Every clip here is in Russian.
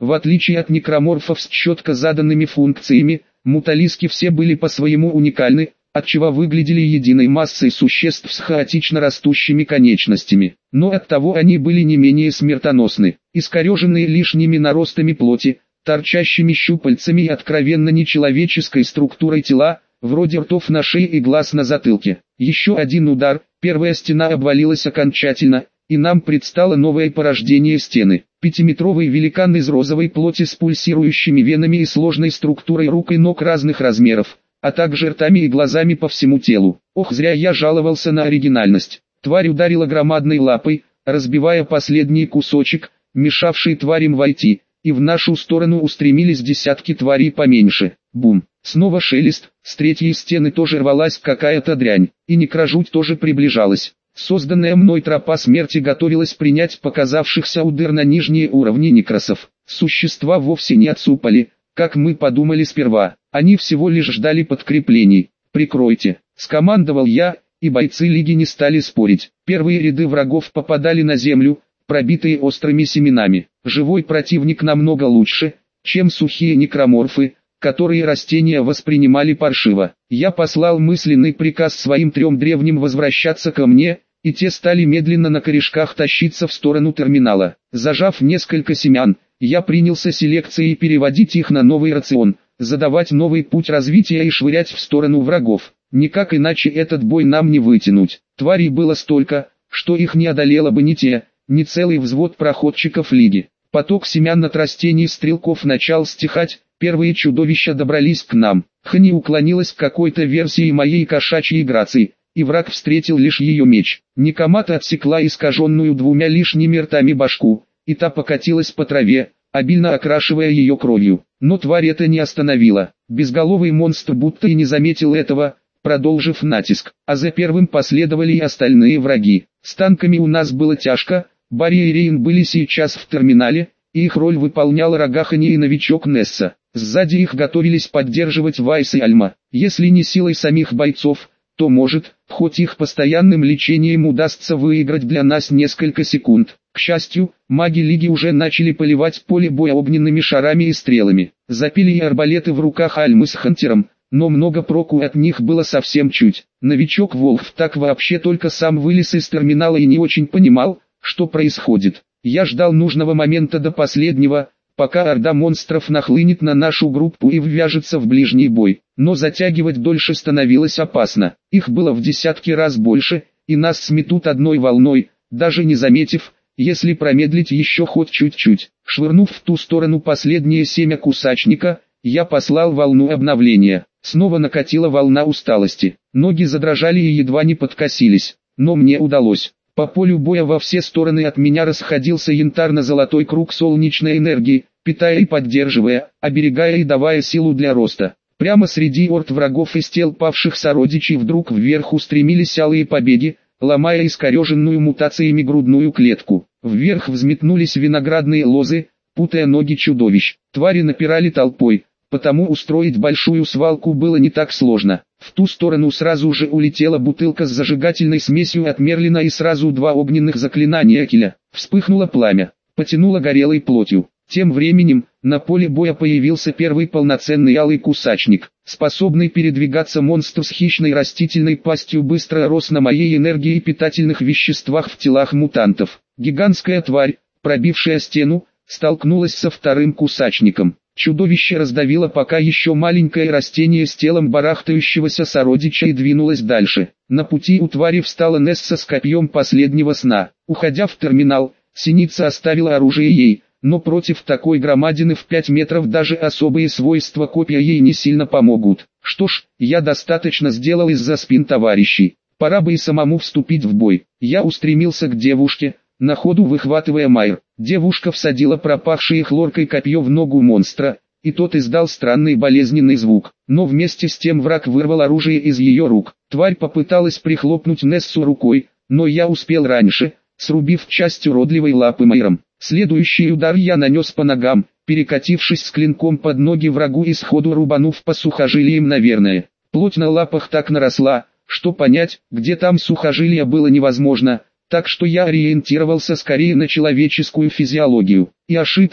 В отличие от некроморфов с четко заданными функциями, муталиски все были по-своему уникальны, отчего выглядели единой массой существ с хаотично растущими конечностями. Но оттого они были не менее смертоносны, искореженные лишними наростами плоти, торчащими щупальцами и откровенно нечеловеческой структурой тела, вроде ртов на шее и глаз на затылке. Еще один удар, первая стена обвалилась окончательно, и нам предстало новое порождение стены. Пятиметровый великан из розовой плоти с пульсирующими венами и сложной структурой рук и ног разных размеров, а также ртами и глазами по всему телу. Ох, зря я жаловался на оригинальность. Тварь ударила громадной лапой, разбивая последний кусочек, мешавший тварям войти, и в нашу сторону устремились десятки тварей поменьше. Бум! Снова шелест, с третьей стены тоже рвалась какая-то дрянь, и некрожуть тоже приближалась. Созданная мной тропа смерти готовилась принять показавшихся у дыр на нижние уровни некросов. Существа вовсе не отсупали, как мы подумали сперва, они всего лишь ждали подкреплений. «Прикройте», — скомандовал я, и бойцы лиги не стали спорить. Первые ряды врагов попадали на землю, пробитые острыми семенами. Живой противник намного лучше, чем сухие некроморфы, которые растения воспринимали паршиво. Я послал мысленный приказ своим 3 древним возвращаться ко мне, и те стали медленно на корешках тащиться в сторону терминала. Зажав несколько семян, я принялся селекцией переводить их на новый рацион, задавать новый путь развития и швырять в сторону врагов. Никак иначе этот бой нам не вытянуть. Тварей было столько, что их не одолело бы ни целый взвод проходчиков лиги. Поток семян от растений стрелков начал стихать, первые чудовища добрались к нам. Хни уклонилась к какой-то версии моей кошачьей грации, и враг встретил лишь ее меч. Никомата отсекла искаженную 2 лишними ртами башку, и та покатилась по траве, обильно окрашивая ее кровью. Но тварь это не остановила. Безголовый монстр будто и не заметил этого, продолжив натиск. А за первым последовали и остальные враги. С танками у нас было тяжко, Барри и Рейн были сейчас в терминале, и их роль выполнял Рогахани и новичок Несса. Сзади их готовились поддерживать Вайс и Альма. Если не силой самих бойцов, то может, хоть их постоянным лечением удастся выиграть для нас несколько секунд. К счастью, маги Лиги уже начали поливать поле боя огненными шарами и стрелами. Запили и арбалеты в руках Альмы с Хантером, но много проку от них было совсем чуть. Новичок Волф так вообще только сам вылез из терминала и не очень понимал, что происходит. Я ждал нужного момента до последнего, пока орда монстров нахлынет на нашу группу и ввяжется в ближний бой. Но затягивать дольше становилось опасно. Их было в десятки раз больше, и нас сметут одной волной, даже не заметив, если промедлить еще хоть чуть-чуть. Швырнув в ту сторону последнее семя кусачника, я послал волну обновления. Снова накатила волна усталости. Ноги задрожали и едва не подкосились, но мне удалось. По полю боя во все стороны от меня расходился янтарно-золотой круг солнечной энергии, питая и поддерживая, оберегая и давая силу для роста. Прямо среди орд врагов из тел павших сородичей вдруг вверх устремились алые побеги, ломая искореженную мутациями грудную клетку. Вверх взметнулись виноградные лозы, путая ноги чудовищ. Твари напирали толпой, потому устроить большую свалку было не так сложно. В ту сторону сразу же улетела бутылка с зажигательной смесью от Мерлина и сразу 2 огненных заклинания Киля. Вспыхнуло пламя, потянуло горелой плотью. Тем временем, на поле боя появился первый полноценный алый кусачник. Способный передвигаться монстр с хищной растительной пастью быстро рос на моей энергии и питательных веществах в телах мутантов. Гигантская тварь, пробившая стену, столкнулась со вторым кусачником. Чудовище раздавило пока еще маленькое растение с телом барахтающегося сородича и двинулось дальше. На пути у твари встала Несса с копьем последнего сна. Уходя в терминал, Синица оставила оружие ей, но против такой громадины в 5 метров даже особые свойства копья ей не сильно помогут. Что ж, я достаточно сделал из-за спин товарищей. Пора бы и самому вступить в бой. Я устремился к девушке, на ходу выхватывая Майр. Девушка всадила пропахшее хлоркой копье в ногу монстра, и тот издал странный болезненный звук. Но вместе с тем враг вырвал оружие из ее рук. Тварь попыталась прихлопнуть Нессу рукой, но я успел раньше, срубив часть уродливой лапы Майром. Следующий удар я нанес по ногам, перекатившись с клинком под ноги врагу и сходу рубанув по сухожилиям наверное. Плоть на лапах так наросла, что понять, где там сухожилия было невозможно, так что я ориентировался скорее на человеческую физиологию. И ошибся,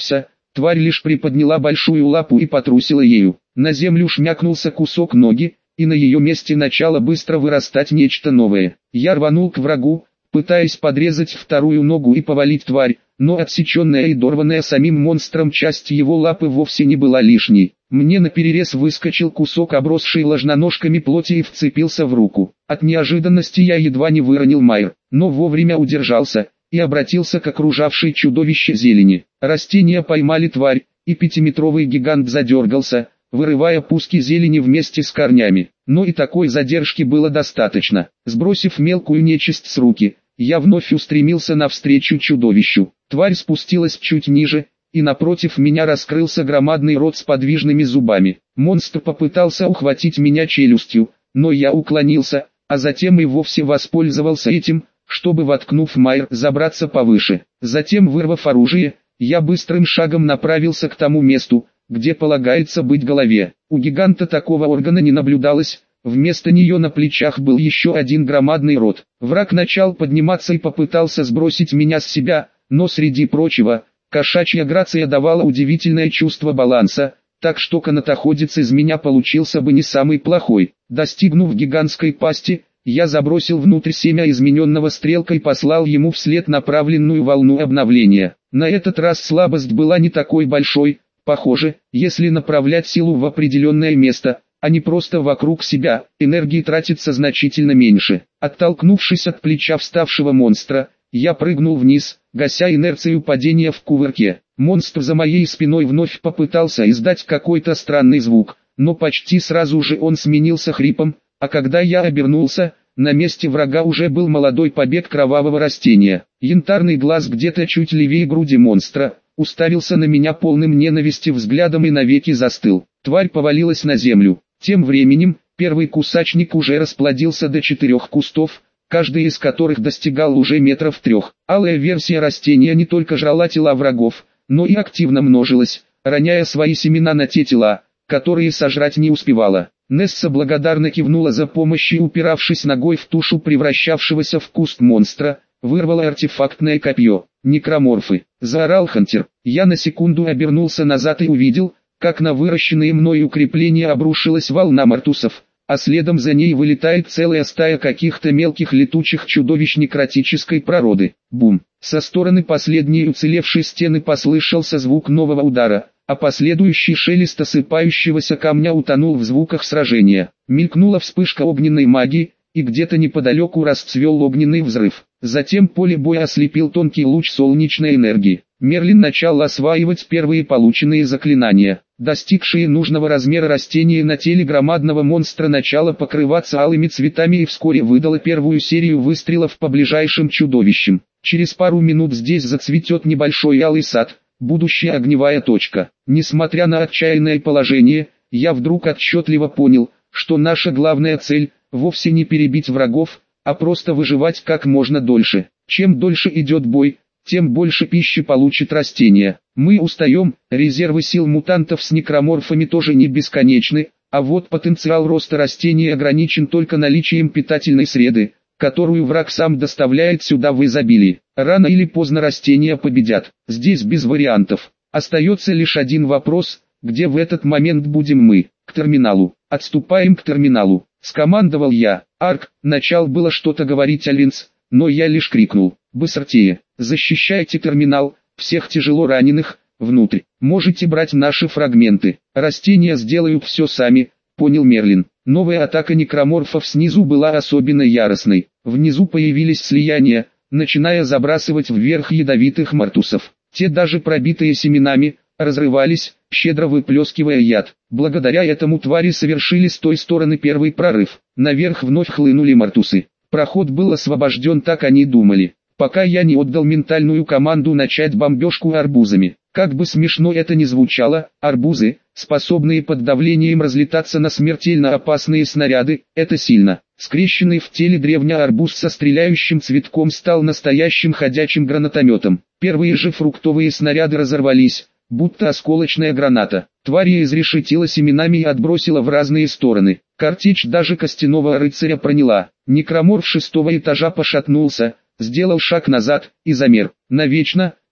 Тварь лишь приподняла большую лапу и потрусила ею. На землю шмякнулся кусок ноги, и на ее месте начало быстро вырастать нечто новое. Я рванул к врагу, пытаясь подрезать вторую ногу и повалить тварь, но отсеченная и дорванная самим монстром часть его лапы вовсе не была лишней. Мне наперерез выскочил кусок обросшей ложноножками плоти и вцепился в руку. От неожиданности я едва не выронил Майр, но вовремя удержался и обратился к окружавшей чудовище зелени. Растения поймали тварь, и пятиметровый гигант задергался, вырывая пуски зелени вместе с корнями. Но и такой задержки было достаточно. Сбросив мелкую нечисть с руки, я вновь устремился навстречу чудовищу. Тварь спустилась чуть ниже, и напротив меня раскрылся громадный рот с подвижными зубами. Монстр попытался ухватить меня челюстью, но я уклонился, а затем и вовсе воспользовался этим, чтобы, воткнув Майр, забраться повыше. Затем, вырвав оружие, я быстрым шагом направился к тому месту, где полагается быть голове. У гиганта такого органа не наблюдалось, вместо нее на плечах был еще один громадный рот. Враг начал подниматься и попытался сбросить меня с себя, но среди прочего, кошачья грация давала удивительное чувство баланса, так что канатоходец из меня получился бы не самый плохой. Достигнув гигантской пасти, я забросил внутрь семя измененного стрелкой и послал ему вслед направленную волну обновления. На этот раз слабость была не такой большой. Похоже, если направлять силу в определенное место, а не просто вокруг себя, энергии тратится значительно меньше. Оттолкнувшись от плеча вставшего монстра, я прыгнул вниз, гася инерцию падения в кувырке. Монстр за моей спиной вновь попытался издать какой-то странный звук, но почти сразу же он сменился хрипом, а когда я обернулся, на месте врага уже был молодой побег кровавого растения. Янтарный глаз где-то чуть левее груди монстра уставился на меня полным ненависти взглядом и навеки застыл. Тварь повалилась на землю. Тем временем, первый кусачник уже расплодился до 4 кустов, каждый из которых достигал уже метров 3. Алая версия растения не только жрала тела врагов, но и активно множилась, роняя свои семена на те тела, которые сожрать не успевала. Несса благодарно кивнула за помощью, упиравшись ногой в тушу превращавшегося в куст монстра, вырвала артефактное копье. «Некроморфы!» — заорал Хантер. Я на секунду обернулся назад и увидел, как на выращенные мной укрепления обрушилась волна мартусов, а следом за ней вылетает целая стая каких-то мелких летучих чудовищ некротической породы. Бум! Со стороны последней уцелевшей стены послышался звук нового удара, а последующий шелест осыпающегося камня утонул в звуках сражения. Мелькнула вспышка огненной магии, и где-то неподалеку расцвел огненный взрыв. Затем поле боя ослепил тонкий луч солнечной энергии. Мерлин начал осваивать первые полученные заклинания. Достигшие нужного размера растения на теле громадного монстра начало покрываться алыми цветами и вскоре выдало первую серию выстрелов по ближайшим чудовищам. Через пару минут здесь зацветет небольшой алый сад, будущая огневая точка. Несмотря на отчаянное положение, я вдруг отчетливо понял, что наша главная цель – вовсе не перебить врагов, а просто выживать как можно дольше. Чем дольше идет бой, тем больше пищи получит растение. Мы устаем, резервы сил мутантов с некроморфами тоже не бесконечны, а вот потенциал роста растений ограничен только наличием питательной среды, которую враг сам доставляет сюда в изобилии. Рано или поздно растения победят, здесь без вариантов. Остается лишь один вопрос: где в этот момент будем мы? К терминалу. Отступаем к терминалу, скомандовал я. Арк, начал было что-то говорить Альвинс, но я лишь крикнул: быстрее, защищайте терминал, всех тяжело раненых, внутрь. Можете брать наши фрагменты, растения сделают все сами, понял Мерлин. Новая атака некроморфов снизу была особенно яростной. Внизу появились слияния, начиная забрасывать вверх ядовитых мартусов. Те, даже пробитые семенами, разрывались, щедро выплескивая яд. Благодаря этому твари совершили с той стороны первый прорыв. Наверх вновь хлынули мартусы. Проход был освобожден, так они думали, пока я не отдал ментальную команду начать бомбежку арбузами. Как бы смешно это ни звучало, арбузы, способные под давлением разлетаться на смертельно опасные снаряды, это сильно. Скрещенный в теле древний арбуз со стреляющим цветком стал настоящим ходячим гранатометом. Первые же фруктовые снаряды разорвались, будто осколочная граната. Тварь изрешетила семенами и отбросила в разные стороны. Картечь даже костяного рыцаря проняла. Некроморф 6-го этажа пошатнулся, сделал шаг назад и замер. Навечно,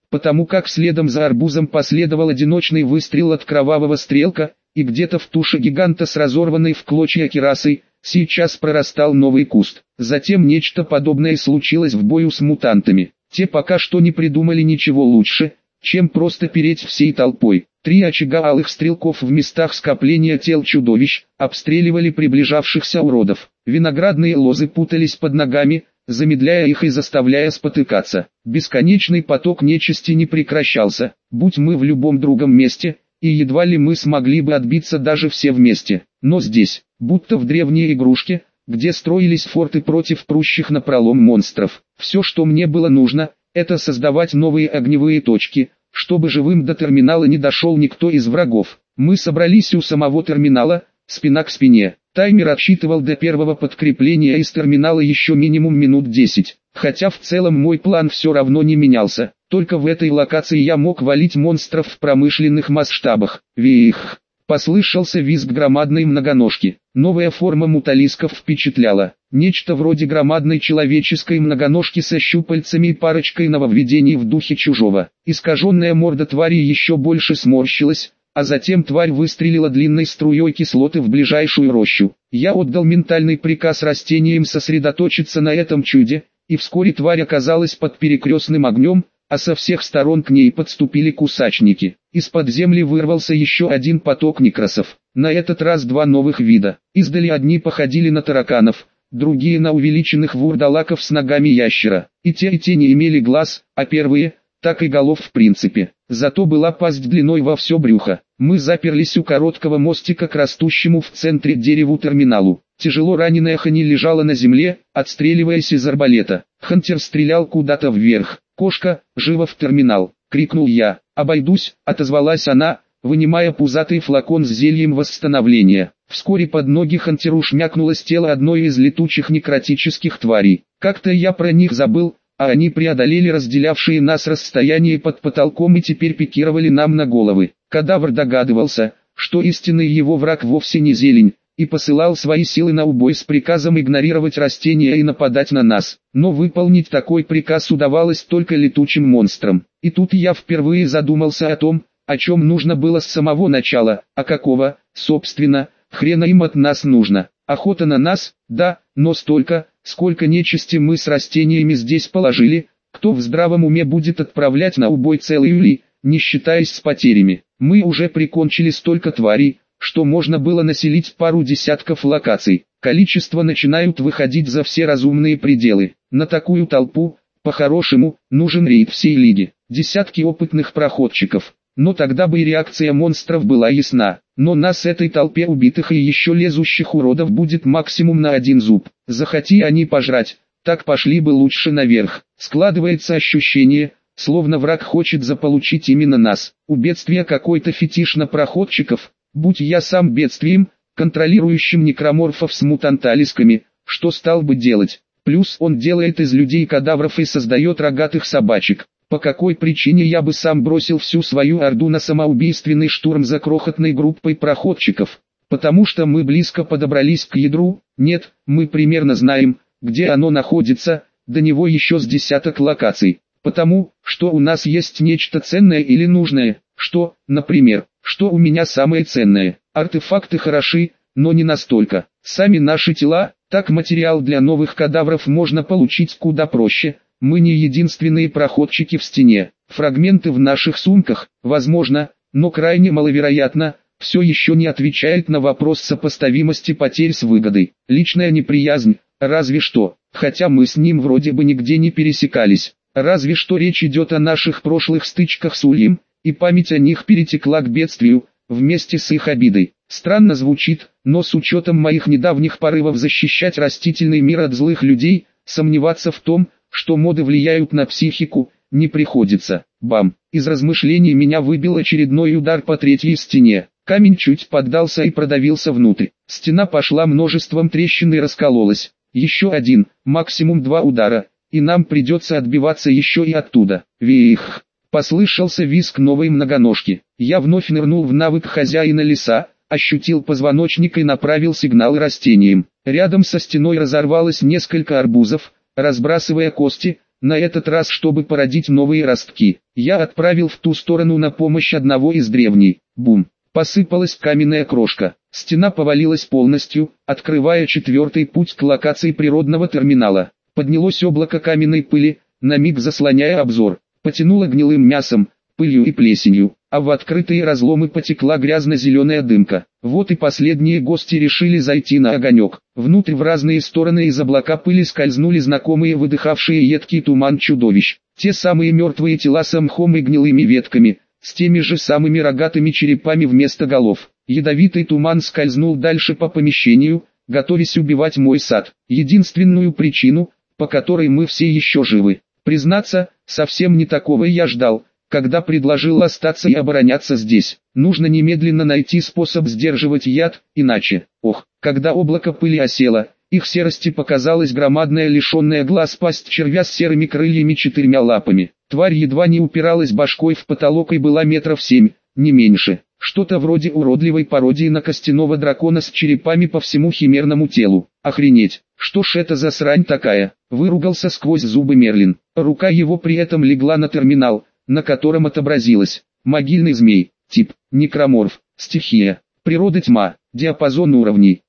потому как следом за арбузом последовал одиночный выстрел от кровавого стрелка, и где-то в туше гиганта с разорванной в клочья кирасой, сейчас прорастал новый куст. Затем нечто подобное случилось в бою с мутантами. Те пока что не придумали ничего лучше, чем просто переть всей толпой. 3 очага алых стрелков в местах скопления тел чудовищ обстреливали приближавшихся уродов. Виноградные лозы путались под ногами, замедляя их и заставляя спотыкаться. Бесконечный поток нечисти не прекращался. Будь мы в любом другом месте, и едва ли мы смогли бы отбиться даже все вместе. Но здесь, будто в древней игрушке, где строились форты против прущих напролом монстров. Все, что мне было нужно, это создавать новые огневые точки, чтобы живым до терминала не дошел никто из врагов. Мы собрались у самого терминала, спина к спине. Таймер отсчитывал до первого подкрепления из терминала еще минимум минут 10. Хотя в целом мой план все равно не менялся. Только в этой локации я мог валить монстров в промышленных масштабах. Вих! Послышался визг громадной многоножки. Новая форма муталисков впечатляла. Нечто вроде громадной человеческой многоножки со щупальцами и парочкой нововведений в духе Чужого. Искаженная морда твари еще больше сморщилась, а затем тварь выстрелила длинной струей кислоты в ближайшую рощу. Я отдал ментальный приказ растениям сосредоточиться на этом чуде, и вскоре тварь оказалась под перекрестным огнем, а со всех сторон к ней подступили кусачники. Из-под земли вырвался еще один поток некросов. На этот раз 2 новых вида. Издали одни походили на тараканов, другие на увеличенных вурдалаков с ногами ящера. И те не имели глаз, а первые, так и голов в принципе. Зато была пасть длиной во все брюхо. Мы заперлись у короткого мостика к растущему в центре дереву терминалу. Тяжело раненая Хани лежала на земле, отстреливаясь из арбалета. Хантер стрелял куда-то вверх. «Кошка, живо в терминал!» — крикнул я. «Обойдусь», — отозвалась она, вынимая пузатый флакон с зельем восстановления. Вскоре под ноги Хантеру шмякнулось тело одной из летучих некротических тварей. Как-то я про них забыл, а они преодолели разделявшие нас расстояние под потолком и теперь пикировали нам на головы. Кадавр догадывался, что истинный его враг вовсе не зелень, и посылал свои силы на убой с приказом игнорировать растения и нападать на нас. Но выполнить такой приказ удавалось только летучим монстрам. И тут я впервые задумался о том, о чем нужно было с самого начала, а какого, собственно, хрена им от нас нужно. Охота на нас, да, но столько, сколько нечисти мы с растениями здесь положили, кто в здравом уме будет отправлять на убой целый улей, не считаясь с потерями. Мы уже прикончили столько тварей, что можно было населить пару десятков локаций. Количество начинают выходить за все разумные пределы. На такую толпу, по-хорошему, нужен рейд всей лиги. Десятки опытных проходчиков. Но тогда бы и реакция монстров была ясна. Но нас этой толпе убитых и еще лезущих уродов будет максимум на 1 зуб. Захоти они пожрать, так пошли бы лучше наверх. Складывается ощущение, словно враг хочет заполучить именно нас. У бедствия какой-то фетиш на проходчиков. Будь я сам бедствием, контролирующим некроморфов с мутанталисками, что стал бы делать? Плюс он делает из людей кадавров и создает рогатых собачек. По какой причине я бы сам бросил всю свою орду на самоубийственный штурм за крохотной группой проходчиков? Потому что мы близко подобрались к ядру? Нет, мы примерно знаем, где оно находится, до него еще с десяток локаций. Потому, что у нас есть нечто ценное или нужное, что, например, что у меня самое ценное. Артефакты хороши, но не настолько. Сами наши тела, так материал для новых кадавров можно получить куда проще. Мы не единственные проходчики в стене. Фрагменты в наших сумках, возможно, но крайне маловероятно, все еще не отвечает на вопрос сопоставимости потерь с выгодой. Личная неприязнь, разве что, хотя мы с ним вроде бы нигде не пересекались. Разве что речь идет о наших прошлых стычках с Ульем, и память о них перетекла к бедствию, вместе с их обидой. Странно звучит, но с учетом моих недавних порывов защищать растительный мир от злых людей, сомневаться в том, что моды влияют на психику, не приходится. Бам! Из размышлений меня выбил очередной удар по 3-й стене. Камень чуть поддался и продавился внутрь. Стена пошла множеством трещин и раскололась. Еще 1, максимум 2 удара, и нам придется отбиваться еще и оттуда. Вих! Послышался визг новой многоножки. Я вновь нырнул в навык хозяина леса, ощутил позвоночник и направил сигнал растениям. Рядом со стеной разорвалось несколько арбузов, разбрасывая кости, на этот раз чтобы породить новые ростки. Я отправил в ту сторону на помощь одного из древней. Бум! Посыпалась каменная крошка. Стена повалилась полностью, открывая четвертый путь к локации природного терминала. Поднялось облако каменной пыли, на миг заслоняя обзор. Потянуло гнилым мясом, пылью и плесенью, а в открытые разломы потекла грязно-зеленая дымка. Вот и последние гости решили зайти на огонек. Внутрь в разные стороны из облака пыли скользнули знакомые выдыхавшие едкий туман чудовищ. Те самые мертвые тела с мхом и гнилыми ветками, с теми же самыми рогатыми черепами вместо голов. Ядовитый туман скользнул дальше по помещению, готовясь убивать мой сад. Единственную причину, по которой мы все еще живы. Признаться, совсем не такого я ждал, когда предложил остаться и обороняться здесь. Нужно немедленно найти способ сдерживать яд, иначе. Когда облако пыли осело, их серости показалась громадная лишенная глаз пасть червя с серыми крыльями 4 лапами. Тварь едва не упиралась башкой в потолок и была метров 7, не меньше. Что-то вроде уродливой пародии на костяного дракона с черепами по всему химерному телу. Охренеть, что ж это за срань такая? Выругался сквозь зубы Мерлин. Рука его при этом легла на терминал, на котором отобразилось: могильный змей, тип, некроморф, стихия, природа тьма, диапазон уровней,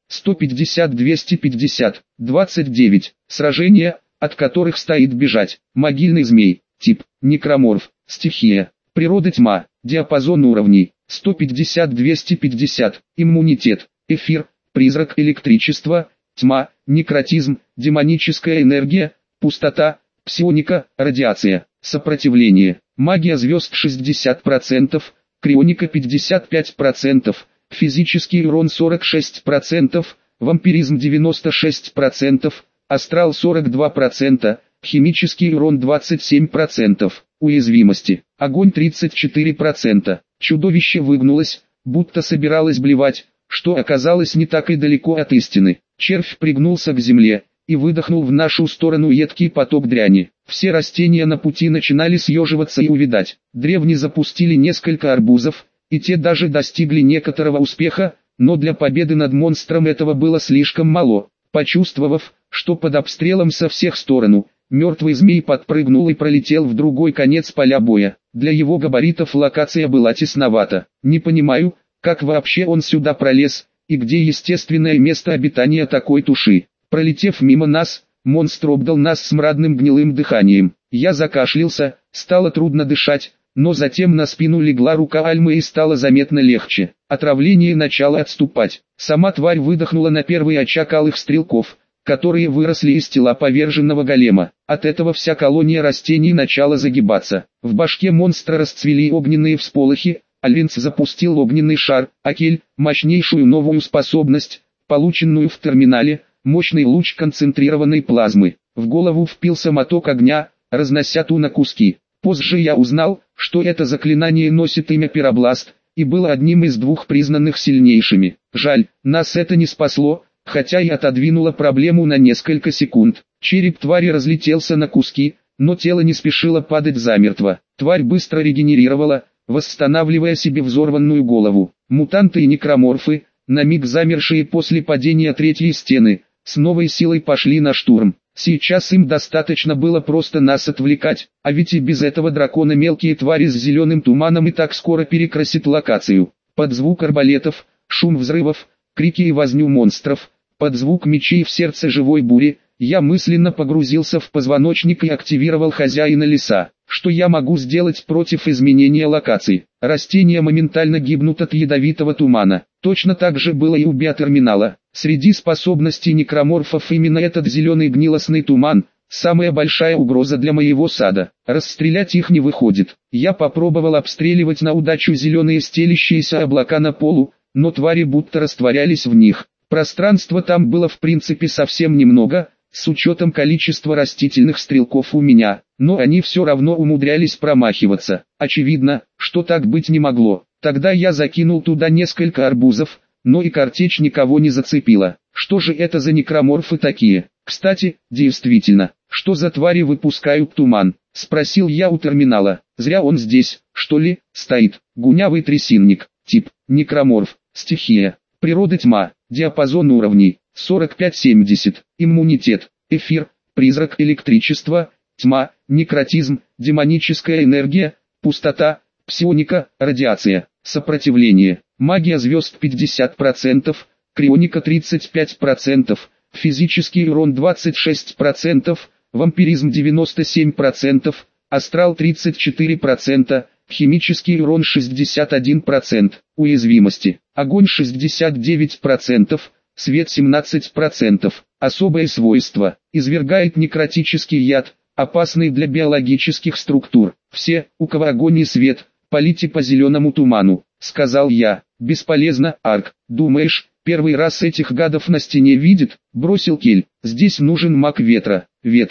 150-250, 29, сражения, от которых стоит бежать, могильный змей, тип, некроморф, стихия, природа тьма, диапазон уровней, 150-250, иммунитет, эфир, призрак, электричество, тьма, некротизм, демоническая энергия, пустота, псионика, радиация, сопротивление, магия звезд 60%, крионика 55%, физический урон 46%, вампиризм 96%, астрал 42%, химический урон 27%, уязвимости, огонь 34%. Чудовище выгнулось, будто собиралось блевать, что оказалось не так и далеко от истины. Червь пригнулся к земле и выдохнул в нашу сторону едкий поток дряни. Все растения на пути начинали съеживаться и увядать. Древние запустили несколько арбузов, и те даже достигли некоторого успеха, но для победы над монстром этого было слишком мало. Почувствовав, что под обстрелом со всех сторон, мертвый змей подпрыгнул и пролетел в другой конец поля боя. Для его габаритов локация была тесновата. Не понимаю, как вообще он сюда пролез, и где естественное место обитания такой туши. Пролетев мимо нас, монстр обдал нас смрадным гнилым дыханием. Я закашлялся, стало трудно дышать, но затем на спину легла рука Альмы и стало заметно легче. Отравление начало отступать. Сама тварь выдохнула на первый очаг алых стрелков, которые выросли из тела поверженного голема. От этого вся колония растений начала загибаться. В башке монстра расцвели огненные всполохи, Альвинс запустил огненный шар, Акель – мощнейшую новую способность, полученную в терминале, мощный луч концентрированной плазмы. В голову впился моток огня, разнося ту на куски. Позже я узнал, что это заклинание носит имя Пиробласт, и было одним из двух признанных сильнейшими. Жаль, нас это не спасло, хотя и отодвинуло проблему на несколько секунд. Череп твари разлетелся на куски, но тело не спешило падать замертво. Тварь быстро регенерировала, восстанавливая себе взорванную голову. Мутанты и некроморфы, на миг замершие после падения третьей стены, с новой силой пошли на штурм. Сейчас им достаточно было просто нас отвлекать, а ведь и без этого дракона мелкие твари с зеленым туманом и так скоро перекрасят локацию. Под звук арбалетов, шум взрывов, крики и возню монстров, под звук мечей в сердце живой бури, я мысленно погрузился в позвоночник и активировал хозяина леса. Что я могу сделать против изменения локаций? Растения моментально гибнут от ядовитого тумана. Точно так же было и у биотерминала. Среди способностей некроморфов именно этот зеленый гнилостный туман – самая большая угроза для моего сада. Расстрелять их не выходит. Я попробовал обстреливать на удачу зеленые стелящиеся облака на полу, но твари будто растворялись в них. Пространства там было в принципе совсем немного, с учетом количества растительных стрелков у меня, но они все равно умудрялись промахиваться. Очевидно, что так быть не могло. Тогда я закинул туда несколько арбузов, но и картечь никого не зацепила. Что же это за некроморфы такие? Кстати, действительно, что за твари выпускают туман? Спросил я у терминала. Зря он здесь, что ли, стоит. Гунявый трясинник, тип, некроморф, стихия, природа тьма, диапазон уровней, 45-70, иммунитет, эфир, призрак, электричество, тьма, некротизм, демоническая энергия, пустота, псионика, радиация, сопротивление, магия звезд 50%, крионика 35%, физический урон 26%, вампиризм 97%, астрал 34%, химический урон 61%, уязвимости, огонь 69%, свет 17%, особые свойства, извергает некротический яд, опасный для биологических структур. Все, у кого огонь и свет, полите по зеленому туману, сказал я. Бесполезно, Арк, думаешь, первый раз этих гадов на стене видит, бросил Кель. Здесь нужен маг ветра.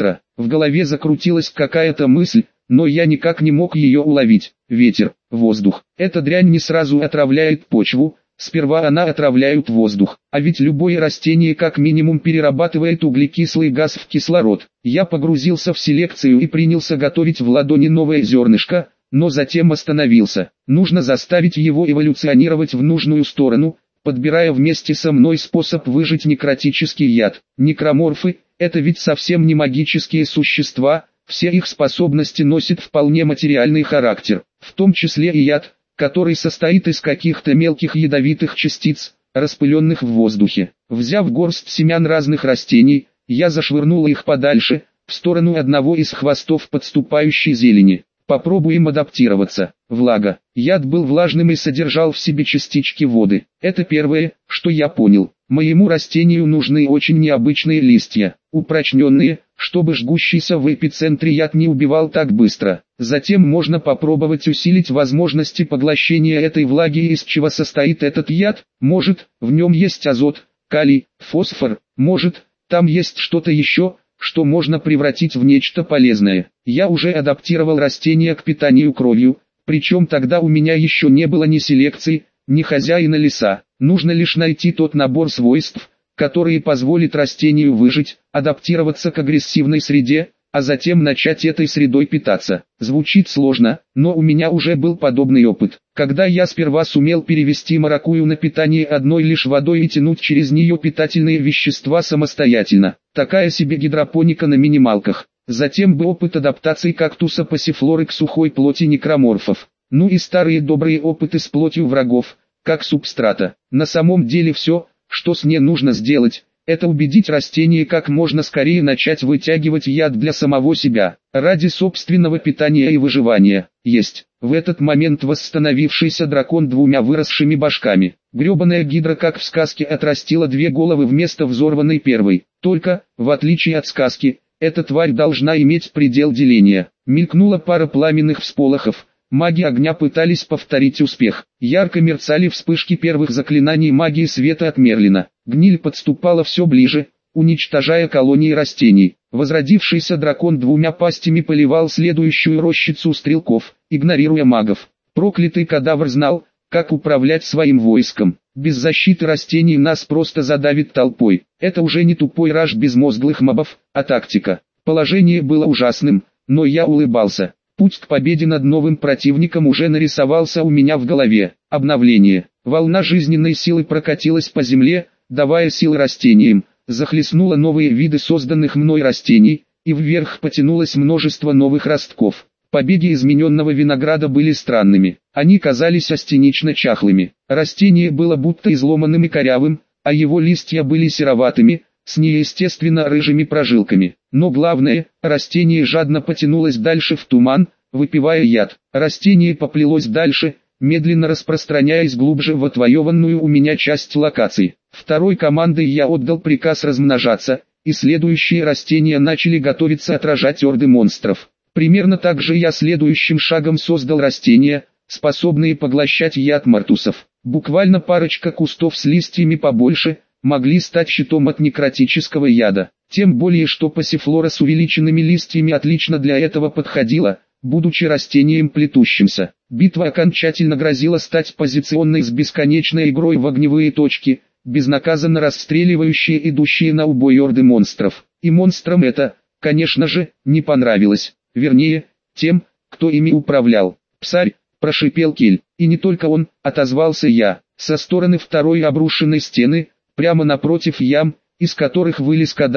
В голове закрутилась какая-то мысль, но я никак не мог ее уловить. Ветер, воздух. Эта дрянь не сразу отравляет почву, сперва она отравляет воздух. А ведь любое растение как минимум перерабатывает углекислый газ в кислород. Я погрузился в селекцию и принялся готовить в ладони новое зернышко, но затем остановился. Нужно заставить его эволюционировать в нужную сторону, подбирая вместе со мной способ выжать некротический яд. Некроморфы – это ведь совсем не магические существа, все их способности носят вполне материальный характер, в том числе и яд, который состоит из каких-то мелких ядовитых частиц, распыленных в воздухе. Взяв горсть семян разных растений, я зашвырнул их подальше, в сторону одного из хвостов подступающей зелени. Попробуем адаптироваться. Влага. Яд был влажным и содержал в себе частички воды. Это первое, что я понял. Моему растению нужны очень необычные листья, упрочненные, чтобы жгущийся в эпицентре яд не убивал так быстро. Затем можно попробовать усилить возможности поглощения этой влаги, из чего состоит этот яд. Может, в нем есть азот, калий, фосфор, может, там есть что-то еще, что можно превратить в нечто полезное. Я уже адаптировал растения к питанию кровью, причем тогда у меня еще не было ни селекции, ни хозяина леса. Нужно лишь найти тот набор свойств, которые позволят растению выжить, адаптироваться к агрессивной среде, а затем начать этой средой питаться. Звучит сложно, но у меня уже был подобный опыт. Когда я сперва сумел перевести маракую на питание одной лишь водой и тянуть через нее питательные вещества самостоятельно. Такая себе гидропоника на минималках. Затем был опыт адаптации кактуса пассифлоры к сухой плоти некроморфов. Ну и старые добрые опыты с плотью врагов, как субстрата. На самом деле все, что с ней нужно сделать, это убедить растение как можно скорее начать вытягивать яд для самого себя, ради собственного питания и выживания. Есть. В этот момент восстановившийся дракон двумя выросшими башками. Гребаная гидра, как в сказке, отрастила две головы вместо взорванной первой. Только, в отличие от сказки, эта тварь должна иметь предел деления. Мелькнула пара пламенных всполохов. Маги огня пытались повторить успех. Ярко мерцали вспышки первых заклинаний магии света от Мерлина. Гниль подступала все ближе, уничтожая колонии растений. Возродившийся дракон двумя пастями поливал следующую рощицу стрелков, игнорируя магов. Проклятый кадавр знал, как управлять своим войском. Без защиты растений нас просто задавит толпой. Это уже не тупой раж безмозглых мобов, а тактика. Положение было ужасным, но я улыбался. Путь к победе над новым противником уже нарисовался у меня в голове. Обновление. Волна жизненной силы прокатилась по земле, давая силы растениям, захлестнула новые виды созданных мной растений, и вверх потянулось множество новых ростков. Побеги измененного винограда были странными. Они казались астенично чахлыми. Растение было будто изломанным и корявым, а его листья были сероватыми, с неестественно рыжими прожилками. Но главное, растение жадно потянулось дальше в туман, выпивая яд. Растение поплелось дальше, медленно распространяясь глубже в отвоеванную у меня часть локации. Второй командой я отдал приказ размножаться, и следующие растения начали готовиться отражать орды монстров. Примерно так же я следующим шагом создал растения, способные поглощать яд мартусов. Буквально парочка кустов с листьями побольше могли стать щитом от некротического яда. Тем более, что пассифлора с увеличенными листьями отлично для этого подходила, будучи растением плетущимся. Битва окончательно грозила стать позиционной с бесконечной игрой в огневые точки, безнаказанно расстреливающие идущие на убой орды монстров. И монстрам это, конечно же, не понравилось. Вернее, тем, кто ими управлял. «Псарь!» – прошипел Кель. И не только он, отозвался я. Со стороны второй обрушенной стены, прямо напротив ям, из которых вылез кадавр,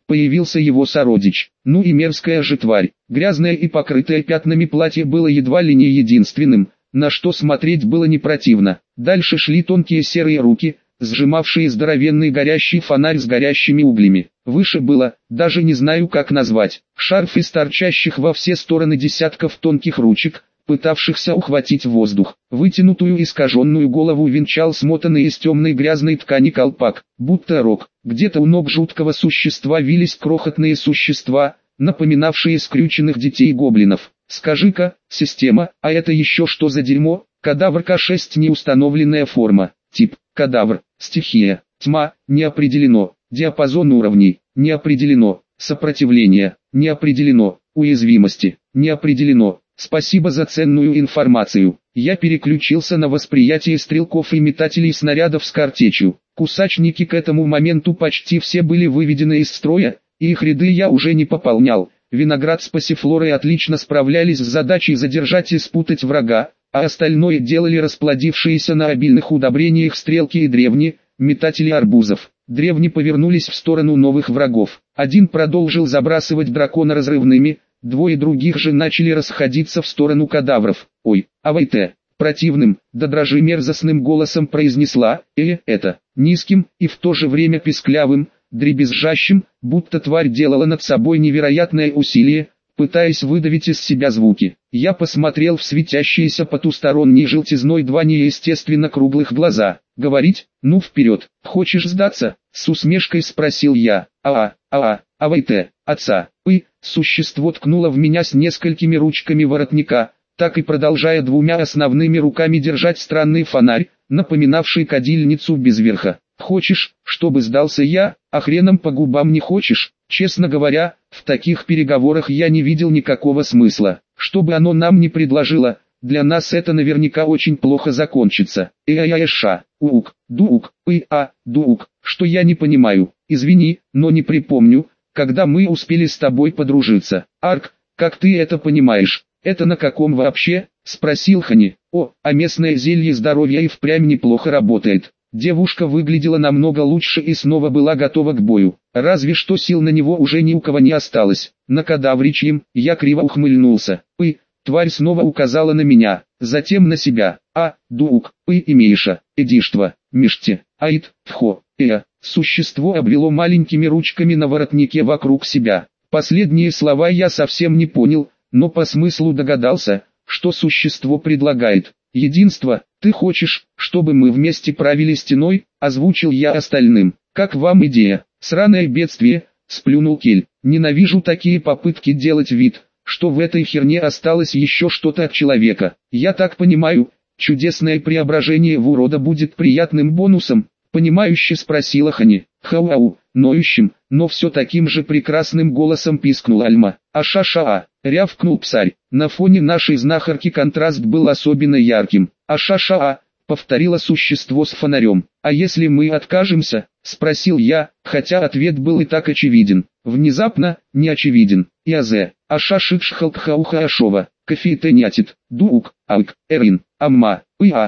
появился его сородич. Ну и мерзкая же тварь. Грязное и покрытое пятнами платье было едва ли не единственным, на что смотреть было не противно. Дальше шли тонкие серые руки, сжимавшие здоровенный горящий фонарь с горящими углями. Выше было, даже не знаю как назвать, шарф из торчащих во все стороны десятков тонких ручек, пытавшихся ухватить воздух. Вытянутую искаженную голову венчал смотанный из темной грязной ткани колпак, будто рог. Где-то у ног жуткого существа вились крохотные существа, напоминавшие скрюченных детей-гоблинов. «Скажи-ка, система, а это еще что за дерьмо?» Кадавр К6 неустановленная форма. Тип – кадавр. Стихия – тьма, не определено. Диапазон уровней – не определено. Сопротивление – не определено. Уязвимости – не определено. Спасибо за ценную информацию. Я переключился на восприятие стрелков и метателей снарядов с картечью. Кусачники к этому моменту почти все были выведены из строя, и их ряды я уже не пополнял. Виноград с пассифлорой отлично справлялись с задачей задержать и спутать врага, а остальное делали расплодившиеся на обильных удобрениях стрелки и древни, метатели арбузов. Древни повернулись в сторону новых врагов. Один продолжил забрасывать дракона разрывными, двое других же начали расходиться в сторону кадавров. «Ой, авайте!» Противным, до дрожи мерзостным голосом произнесла это, низким и в то же время писклявым, дребезжащим, будто тварь делала над собой невероятное усилие, пытаясь выдавить из себя звуки. Я посмотрел в светящиеся потусторонней желтизной два неестественно круглых глаза. «Говорить? Ну вперед! Хочешь сдаться?» С усмешкой спросил я. «Авайте, отца!» Существо ткнуло в меня с несколькими ручками воротника, так и продолжая двумя основными руками держать странный фонарь, напоминавший кадильницу без верха. «Хочешь, чтобы сдался я, а хреном по губам не хочешь?» Честно говоря, в таких переговорах я не видел никакого смысла. Что бы оно нам ни предложило, для нас это наверняка очень плохо закончится. Ук, дук, дук, что я не понимаю, извини, но не припомню, когда мы успели с тобой подружиться. Арк, как ты это понимаешь? Это на каком вообще? Спросил Хани. А местное зелье здоровья и впрямь неплохо работает. Девушка выглядела намного лучше и снова была готова к бою. Разве что сил на него уже ни у кого не осталось. На кадавричьем, я криво ухмыльнулся. Тварь снова указала на меня, затем на себя. Дук, имеиша, эдиштва, миште, аид, тхо, Существо обвело маленькими ручками на воротнике вокруг себя. Последние слова я совсем не понял, но по смыслу догадался, что существо предлагает. «Единство, ты хочешь, чтобы мы вместе правили стеной?» – озвучил я остальным. «Как вам идея?» «Сраное бедствие», – сплюнул Кель. «Ненавижу такие попытки делать вид, что в этой херне осталось еще что-то от человека. Я так понимаю, чудесное преображение в урода будет приятным бонусом?» – понимающе спросила Хани. «Хау-ау», ноющим, но все таким же прекрасным голосом пискнул Альма. «Аша-ша-а», рявкнул Псарь. На фоне нашей знахарки контраст был особенно ярким. «Аша-ша-а», повторило существо с фонарем. «А если мы откажемся?» – спросил я, хотя ответ был и так очевиден. Внезапно, не очевиден. «Язе, аша-шикшхалкхаухаашова, кофейтенятит, дук, алк, эрин, амма,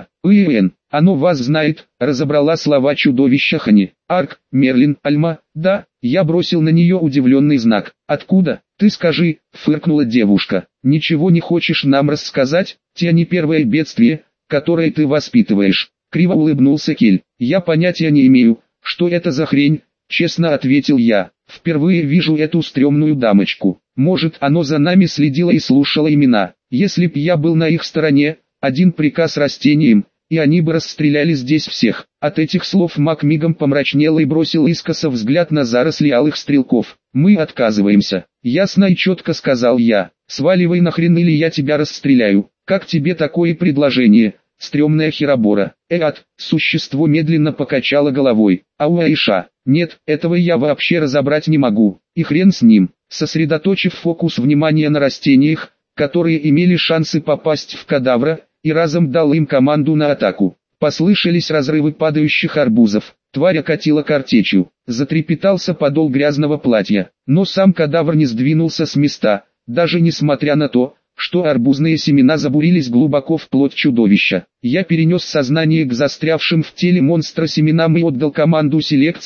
иэн». «Оно вас знает», — разобрала слова чудовища Хани. «Арк, Мерлин, Альма, да?» Я бросил на нее удивленный знак. «Откуда? Ты скажи», — фыркнула девушка. «Ничего не хочешь нам рассказать? Те не первое бедствие, которое ты воспитываешь». Криво улыбнулся Кель. «Я понятия не имею, что это за хрень», — честно ответил я. «Впервые вижу эту стрёмную дамочку. Может, оно за нами следило и слушало имена. Если б я был на их стороне, один приказ растениям, и они бы расстреляли здесь всех». От этих слов маг мигом помрачнел и бросил искоса взгляд на заросли алых стрелков. «Мы отказываемся», — ясно и четко сказал я. «Сваливай нахрен или я тебя расстреляю. Как тебе такое предложение, стрёмная херобора?» Существо медленно покачало головой. «Ауаиша, нет, этого я вообще разобрать не могу, и хрен с ним». Сосредоточив фокус внимания на растениях, которые имели шансы попасть в кадавра, и разом дал им команду на атаку. Послышались разрывы падающих арбузов, тварь окатила картечью, затрепетался подол грязного платья, но сам кадавр не сдвинулся с места, даже несмотря на то, что арбузные семена забурились глубоко в плоть чудовища. Я перенес сознание к застрявшим в теле монстра семенам и отдал команду селекции,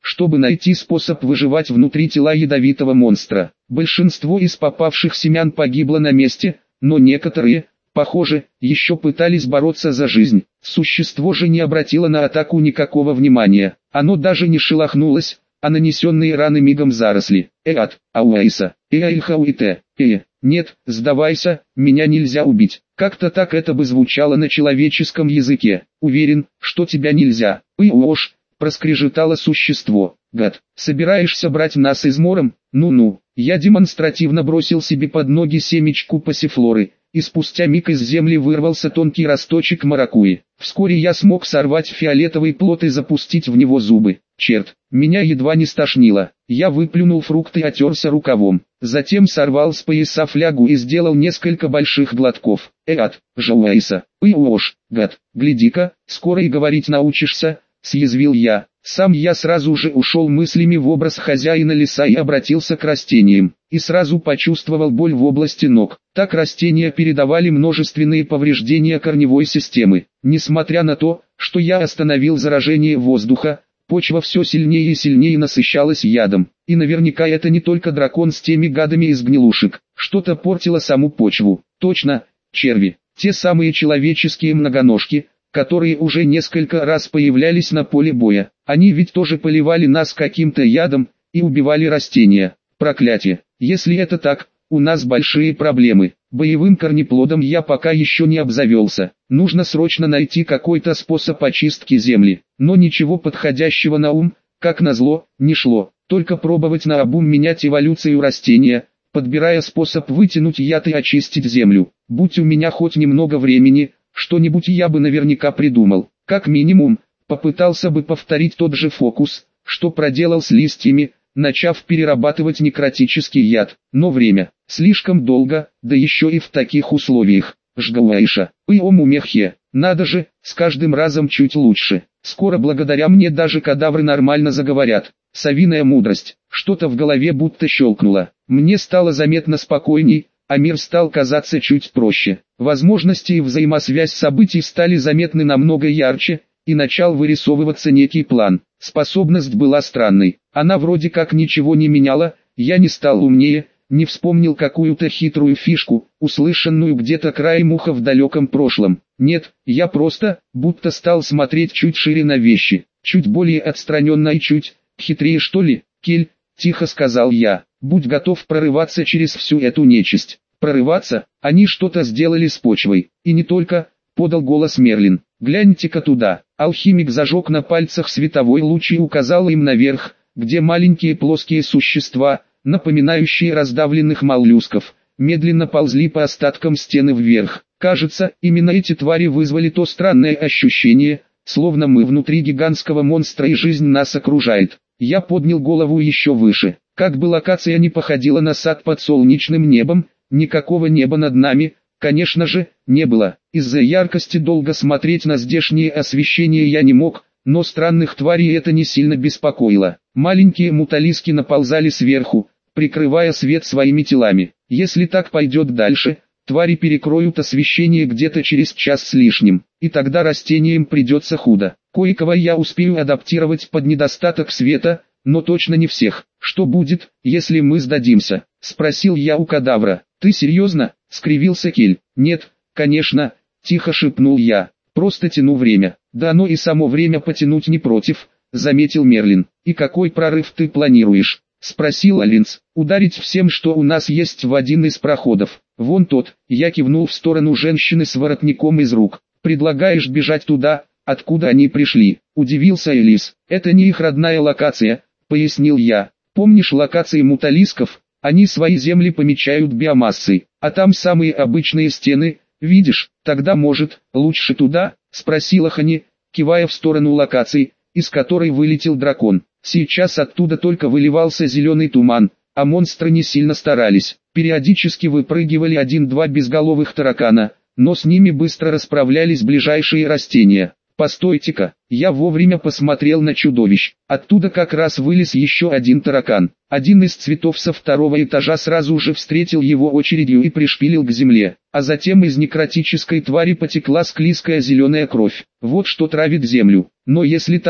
чтобы найти способ выживать внутри тела ядовитого монстра. Большинство из попавших семян погибло на месте, но некоторые, похоже, еще пытались бороться за жизнь. Существо же не обратило на атаку никакого внимания. Оно даже не шелохнулось, а нанесенные раны мигом заросли. Ауэйса, Эйхауите, нет, сдавайся, меня нельзя убить. Как-то так это бы звучало на человеческом языке. Уверен, что тебя нельзя. Уош, проскрежетало существо. Гад, собираешься брать нас измором? Ну-ну. Я демонстративно бросил себе под ноги семечку пассифлоры, и спустя миг из земли вырвался тонкий росточек маракуйи. Вскоре я смог сорвать фиолетовый плод и запустить в него зубы. Черт, меня едва не стошнило. Я выплюнул фрукт и отерся рукавом. Затем сорвал с пояса флягу и сделал несколько больших глотков. Жауэйса, уош, гад, гляди-ка, скоро и говорить научишься, съязвил я. Сам я сразу же ушел мыслями в образ хозяина леса и обратился к растениям. И сразу почувствовал боль в области ног. Так растения передавали множественные повреждения корневой системы. Несмотря на то, что я остановил заражение воздуха, почва все сильнее и сильнее насыщалась ядом. И наверняка это не только дракон с теми гадами из гнилушек. Что-то портило саму почву. Точно, черви. Те самые человеческие многоножки, которые уже несколько раз появлялись на поле боя. Они ведь тоже поливали нас каким-то ядом и убивали растения. Проклятие. Если это так, у нас большие проблемы. Боевым корнеплодом я пока еще не обзавелся. Нужно срочно найти какой-то способ очистки земли. Но ничего подходящего на ум, как назло, не шло. Только пробовать наобум менять эволюцию растения, подбирая способ вытянуть яд и очистить землю. Будь у меня хоть немного времени, что-нибудь я бы наверняка придумал. Как минимум, попытался бы повторить тот же фокус, что проделал с листьями, начав перерабатывать некротический яд. Но время слишком долго, да еще и в таких условиях. Жгауэйша, умехе. Надо же, с каждым разом чуть лучше. Скоро благодаря мне даже кадавры нормально заговорят. Совиная мудрость. Что-то в голове будто щелкнуло. Мне стало заметно спокойней, а мир стал казаться чуть проще. Возможности и взаимосвязь событий стали заметны намного ярче, и начал вырисовываться некий план. Способность была странной. Она вроде как ничего не меняла, я не стал умнее, не вспомнил какую-то хитрую фишку, услышанную где-то краем уха в далеком прошлом. Нет, я просто, будто стал смотреть чуть шире на вещи, чуть более отстраненно и чуть хитрее, что ли. Кель, тихо сказал я, будь готов прорываться через всю эту нечисть. Прорываться? Они что-то сделали с почвой. И не только, подал голос Мерлин. Гляньте-ка туда. Алхимик зажег на пальцах световой луч и указал им наверх, где маленькие плоские существа, напоминающие раздавленных моллюсков, медленно ползли по остаткам стены вверх. Кажется, именно эти твари вызвали то странное ощущение, словно мы внутри гигантского монстра и жизнь нас окружает. Я поднял голову еще выше. Как бы локация не походила на сад под солнечным небом, никакого неба над нами, конечно же, не было. Из-за яркости долго смотреть на здешнее освещение я не мог, но странных тварей это не сильно беспокоило. Маленькие муталиски наползали сверху, прикрывая свет своими телами. Если так пойдет дальше, твари перекроют освещение где-то через час с лишним, и тогда растениям придется худо. Кое-кого я успею адаптировать под недостаток света, но точно не всех. Что будет, если мы сдадимся? Спросил я у кадавра. Ты серьезно? Скривился Кель. Нет, конечно, тихо шепнул я. Просто тяну время. Да оно и само время потянуть не против, заметил Мерлин. И какой прорыв ты планируешь? Спросил Алинс. Ударить всем, что у нас есть, в один из проходов. Вон тот. Я кивнул в сторону женщины с воротником из рук. Предлагаешь бежать туда, откуда они пришли? Удивился Элис. Это не их родная локация, пояснил я. Помнишь локации муталисков? Они свои земли помечают биомассой, а там самые обычные стены, видишь? Тогда может, лучше туда? Спросила Хани, кивая в сторону локации, из которой вылетел дракон. Сейчас оттуда только выливался зеленый туман, а монстры не сильно старались. Периодически выпрыгивали один-два безголовых таракана, но с ними быстро расправлялись ближайшие растения. Постойте-ка, я вовремя посмотрел на чудовищ. Оттуда как раз вылез еще один таракан. Один из цветов со второго этажа сразу же встретил его очередью и пришпилил к земле. А затем из некротической твари потекла склизкая зеленая кровь. Вот что травит землю. Но если так,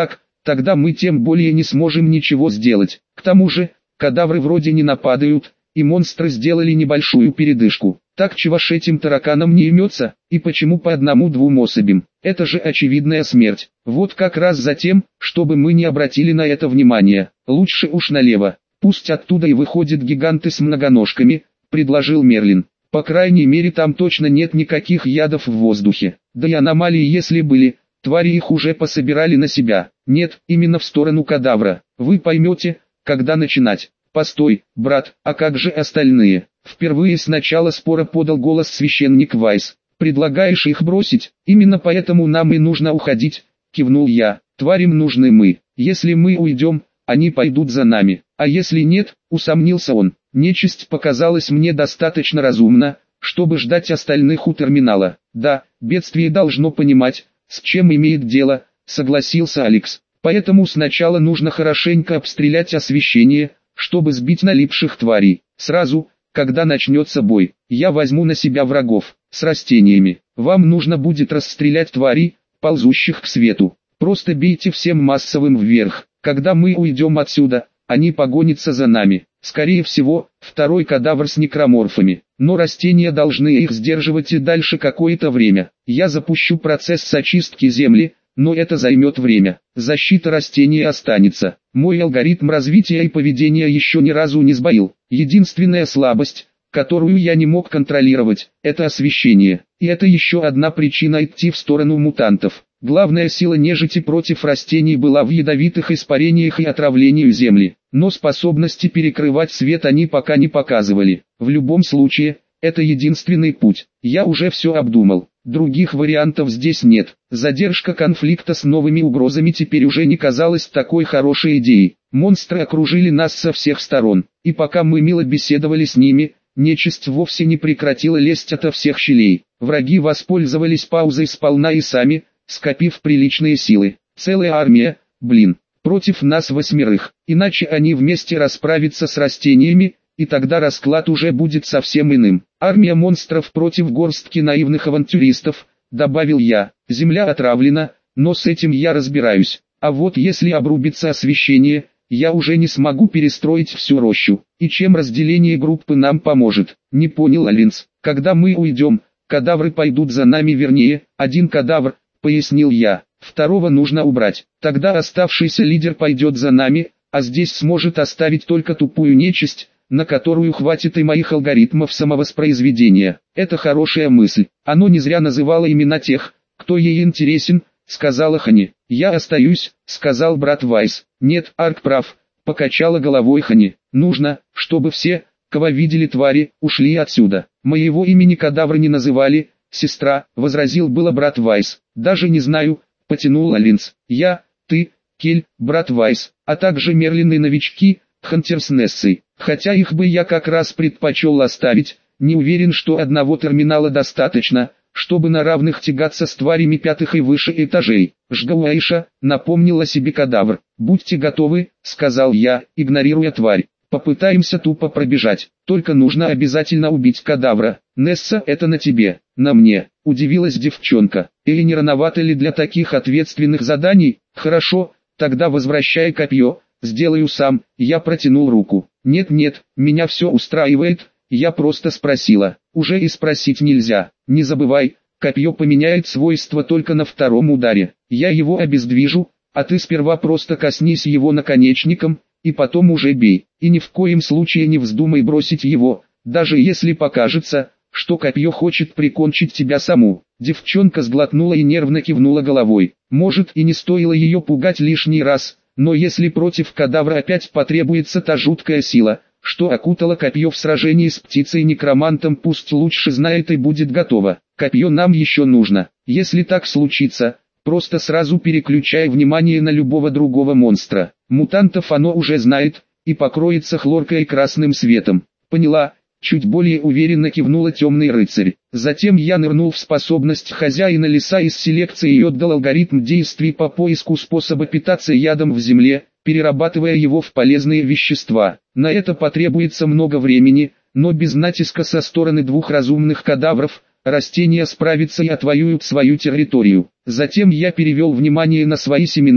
тогда мы тем более не сможем ничего сделать. К тому же, кадавры вроде не нападают, и монстры сделали небольшую передышку. Так чего ж этим тараканам не имется, и почему по одному-двум особям? Это же очевидная смерть. Вот как раз за тем, чтобы мы не обратили на это внимания. Лучше уж налево. Пусть оттуда и выходят гиганты с многоножками, предложил Мерлин. По крайней мере там точно нет никаких ядов в воздухе. Да и аномалии если были, твари их уже пособирали на себя. Нет, именно в сторону кадавра. Вы поймете, когда начинать. Постой, брат, а как же остальные? Впервые с начала спора подал голос священник Вайс. Предлагаешь их бросить? Именно поэтому нам и нужно уходить, кивнул я. Тварям нужны мы. Если мы уйдем, они пойдут за нами. А если нет, усомнился он. Нечисть показалась мне достаточно разумна, чтобы ждать остальных у терминала. Да, бедствие должно понимать, с чем имеет дело, согласился Алекс. Поэтому сначала нужно хорошенько обстрелять освещение, чтобы сбить налипших тварей. Сразу, когда начнется бой, я возьму на себя врагов, с растениями. Вам нужно будет расстрелять тварей, ползущих к свету. Просто бейте всем массовым вверх. Когда мы уйдем отсюда, они погонятся за нами. Скорее всего, второй кадавр с некроморфами. Но растения должны их сдерживать и дальше какое-то время. Я запущу процесс очистки земли, но это займет время. Защита растений останется. Мой алгоритм развития и поведения еще ни разу не сбоил. Единственная слабость, которую я не мог контролировать, это освещение. И это еще одна причина идти в сторону мутантов. Главная сила нежити против растений была в ядовитых испарениях и отравлении земли. Но способности перекрывать свет они пока не показывали. В любом случае, это единственный путь. Я уже все обдумал. Других вариантов здесь нет. Задержка конфликта с новыми угрозами теперь уже не казалась такой хорошей идеей. Монстры окружили нас со всех сторон. И пока мы мило беседовали с ними, нечисть вовсе не прекратила лезть ото всех щелей. Враги воспользовались паузой сполна и сами, скопив приличные силы. Целая армия, блин, против нас 8. Иначе они вместе расправятся с растениями, и тогда расклад уже будет совсем иным. Армия монстров против горстки наивных авантюристов, добавил я. Земля отравлена, но с этим я разбираюсь. А вот если обрубится освещение, я уже не смогу перестроить всю рощу. И чем разделение группы нам поможет? Не понял Алинс. Когда мы уйдем, кадавры пойдут за нами, вернее, один кадавр, пояснил я. Второго нужно убрать. Тогда оставшийся лидер пойдет за нами, а здесь сможет оставить только тупую нечисть, на которую хватит и моих алгоритмов самовоспроизведения. Это хорошая мысль. Оно не зря называло имена тех, кто ей интересен, сказала Хани. Я остаюсь, сказал брат Вайс. Нет, Арк прав, покачала головой Хани. Нужно, чтобы все, кого видели твари, ушли отсюда. Моего имени кадавры не называли, сестра, возразил было брат Вайс. Даже не знаю, потянул Алинс. Я, ты, Кель, брат Вайс, а также Мерлин и новички, Хантер с Нессой. Хотя их бы я как раз предпочел оставить, не уверен, что одного терминала достаточно, чтобы на равных тягаться с тварями 5 и выше этажей. Жгауэйша, напомнил о себе кадавр. Будьте готовы, сказал я, игнорируя тварь. Попытаемся тупо пробежать, только нужно обязательно убить кадавра. Несса, это на тебе, на мне, удивилась девчонка. Или не рановато ли для таких ответственных заданий? Хорошо, тогда возвращай копье, сделаю сам. Я протянул руку. Нет, меня все устраивает, я просто спросила. Уже и спросить нельзя. Не забывай, копье поменяет свойства только на 2-м ударе. Я его обездвижу, а ты сперва просто коснись его наконечником, и потом уже бей. И ни в коем случае не вздумай бросить его, даже если покажется, что копье хочет прикончить тебя саму. Девчонка сглотнула и нервно кивнула головой. Может, и не стоило ее пугать лишний раз, но если против кадавра опять потребуется та жуткая сила, что окутала копье в сражении с птицей-некромантом, пусть лучше знает и будет готова. Копье нам еще нужно. Если так случится, просто сразу переключай внимание на любого другого монстра. Мутантов оно уже знает, и покроется хлоркой красным светом. Поняла, чуть более уверенно кивнула темный рыцарь. Затем я нырнул в способность хозяина леса из селекции и отдал алгоритм действий по поиску способа питаться ядом в земле, перерабатывая его в полезные вещества. На это потребуется много времени, но без натиска со стороны 2 разумных кадавров, растения справятся и отвоюют свою территорию. Затем я перевел внимание на свои семена,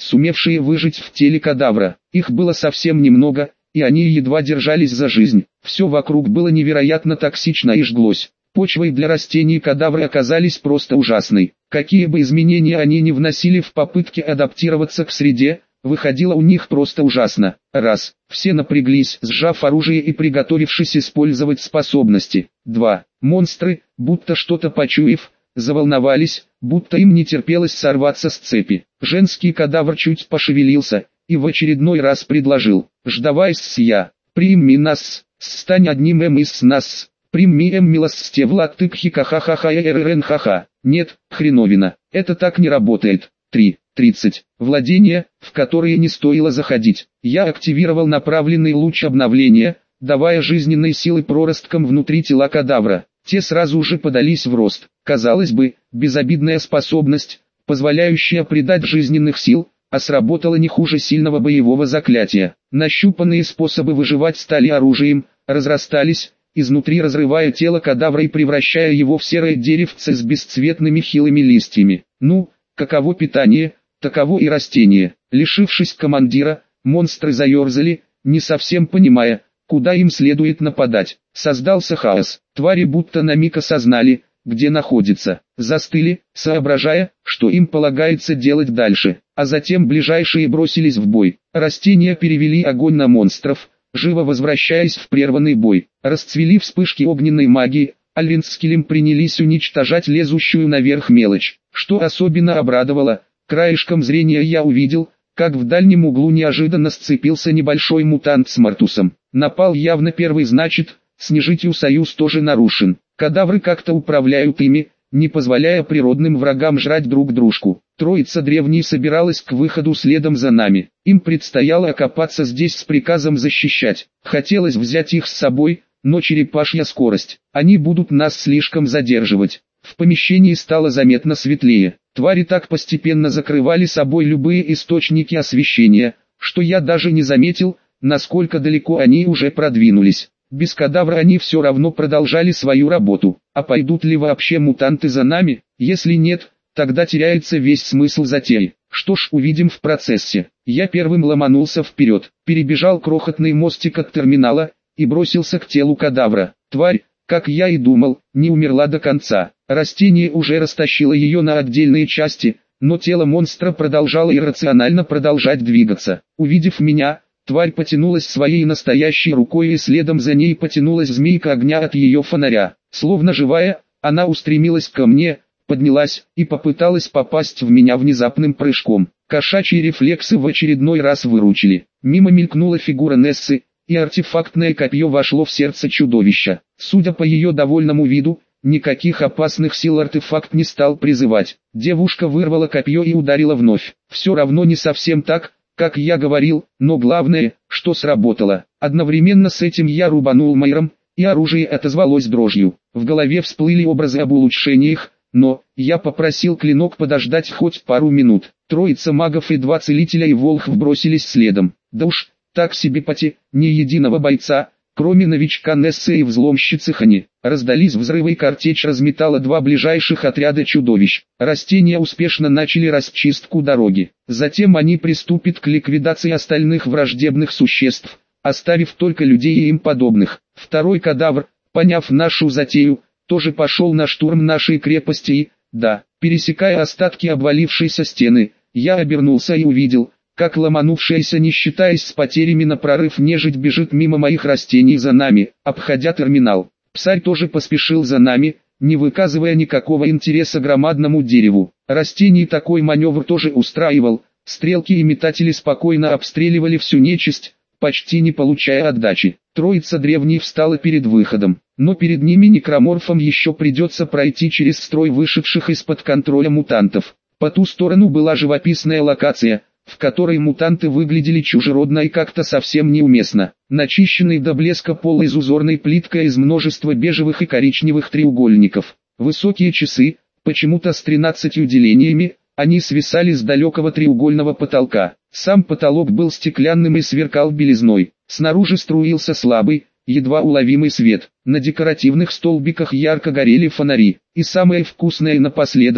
сумевшие выжить в теле кадавра. Их было совсем немного, и они едва держались за жизнь. Все вокруг было невероятно токсично и жглось. Почвой для растений кадавры оказались просто ужасной. Какие бы изменения они ни вносили в попытке адаптироваться к среде, выходило у них просто ужасно. Раз. Все напряглись, сжав оружие и приготовившись использовать способности. 2. Монстры, будто что-то почуяв, заволновались, будто им не терпелось сорваться с цепи. Женский кадавр чуть пошевелился и в очередной раз предложил: «Ждавайся я, прими нас, стань одним из нас, прими милости влад хихахахаха ха. Нет, хреновина, это так не работает». 3. 30. Владения, в которые не стоило заходить. Я активировал направленный луч обновления, давая жизненной силы проросткам внутри тела кадавра. Те сразу же подались в рост. Казалось бы, безобидная способность, позволяющая придать жизненных сил, а сработала не хуже сильного боевого заклятия. Нащупанные способы выживать стали оружием, разрастались, изнутри разрывая тело кадавра и превращая его в серое деревце с бесцветными хилыми листьями. Ну, каково питание, таково и растение. Лишившись командира, монстры заерзали, не совсем понимая, куда им следует нападать. Создался хаос. Твари будто на миг осознали, где находятся. Застыли, соображая, что им полагается делать дальше. А затем ближайшие бросились в бой. Растения перевели огонь на монстров, живо возвращаясь в прерванный бой. Расцвели вспышки огненной магии, а Линскилем принялись уничтожать лезущую наверх мелочь. Что особенно обрадовало, краешком зрения я увидел, как в дальнем углу неожиданно сцепился небольшой мутант с Мартусом. Напал явно первый, значит, с нежитью союз тоже нарушен. Кадавры как-то управляют ими, не позволяя природным врагам жрать друг дружку. Троица древней собиралась к выходу следом за нами. Им предстояло окопаться здесь с приказом защищать. Хотелось взять их с собой, но черепашья скорость. Они будут нас слишком задерживать. В помещении стало заметно светлее. Твари так постепенно закрывали собой любые источники освещения, что я даже не заметил, насколько далеко они уже продвинулись. Без кадавра они все равно продолжали свою работу. А пойдут ли вообще мутанты за нами? Если нет, тогда теряется весь смысл затеи. Что ж, увидим в процессе. Я первым ломанулся вперед, перебежал крохотный мостик от терминала и бросился к телу кадавра. Тварь, как я и думал, не умерла до конца. Растение уже растащило ее на отдельные части, но тело монстра продолжало иррационально продолжать двигаться. Увидев меня, тварь потянулась своей настоящей рукой, и следом за ней потянулась змейка огня от ее фонаря. Словно живая, она устремилась ко мне, поднялась и попыталась попасть в меня внезапным прыжком. Кошачьи рефлексы в очередной раз выручили. Мимо мелькнула фигура Нессы, и артефактное копье вошло в сердце чудовища. Судя по ее довольному виду, никаких опасных сил артефакт не стал призывать. Девушка вырвала копье и ударила вновь. Все равно не совсем так, как я говорил, но главное, что сработало. Одновременно с этим я рубанул майром, и оружие отозвалось дрожью. В голове всплыли образы об улучшениях, но я попросил клинок подождать хоть пару минут. Троица магов и 2 целителя и волхв бросились следом. Да уж, так себе поти, ни единого бойца, кроме новичка Нессы и взломщицы Хани. Раздались взрывы, и картечь разметала 2 ближайших отряда чудовищ. Растения успешно начали расчистку дороги. Затем они приступят к ликвидации остальных враждебных существ, оставив только людей и им подобных. Второй кадавр, поняв нашу затею, тоже пошел на штурм нашей крепости и, да, пересекая остатки обвалившейся стены, я обернулся и увидел, как ломанувшаяся, не считаясь с потерями на прорыв, нежить бежит мимо моих растений за нами, обходя терминал. Псарь тоже поспешил за нами, не выказывая никакого интереса к громадному дереву. Растений такой маневр тоже устраивал, стрелки и метатели спокойно обстреливали всю нечисть, почти не получая отдачи. Троица древней встала перед выходом, но перед ними некроморфам еще придется пройти через строй вышедших из-под контроля мутантов. По ту сторону была живописная локация, в которой мутанты выглядели чужеродно и как-то совсем неуместно. Начищенный до блеска пол из узорной плиткой из множества бежевых и коричневых треугольников. Высокие часы, почему-то с 13 делениями, они свисали с далекого треугольного потолка. Сам потолок был стеклянным и сверкал белизной. Снаружи струился слабый, едва уловимый свет. На декоративных столбиках ярко горели фонари. И самое вкусное напоследок,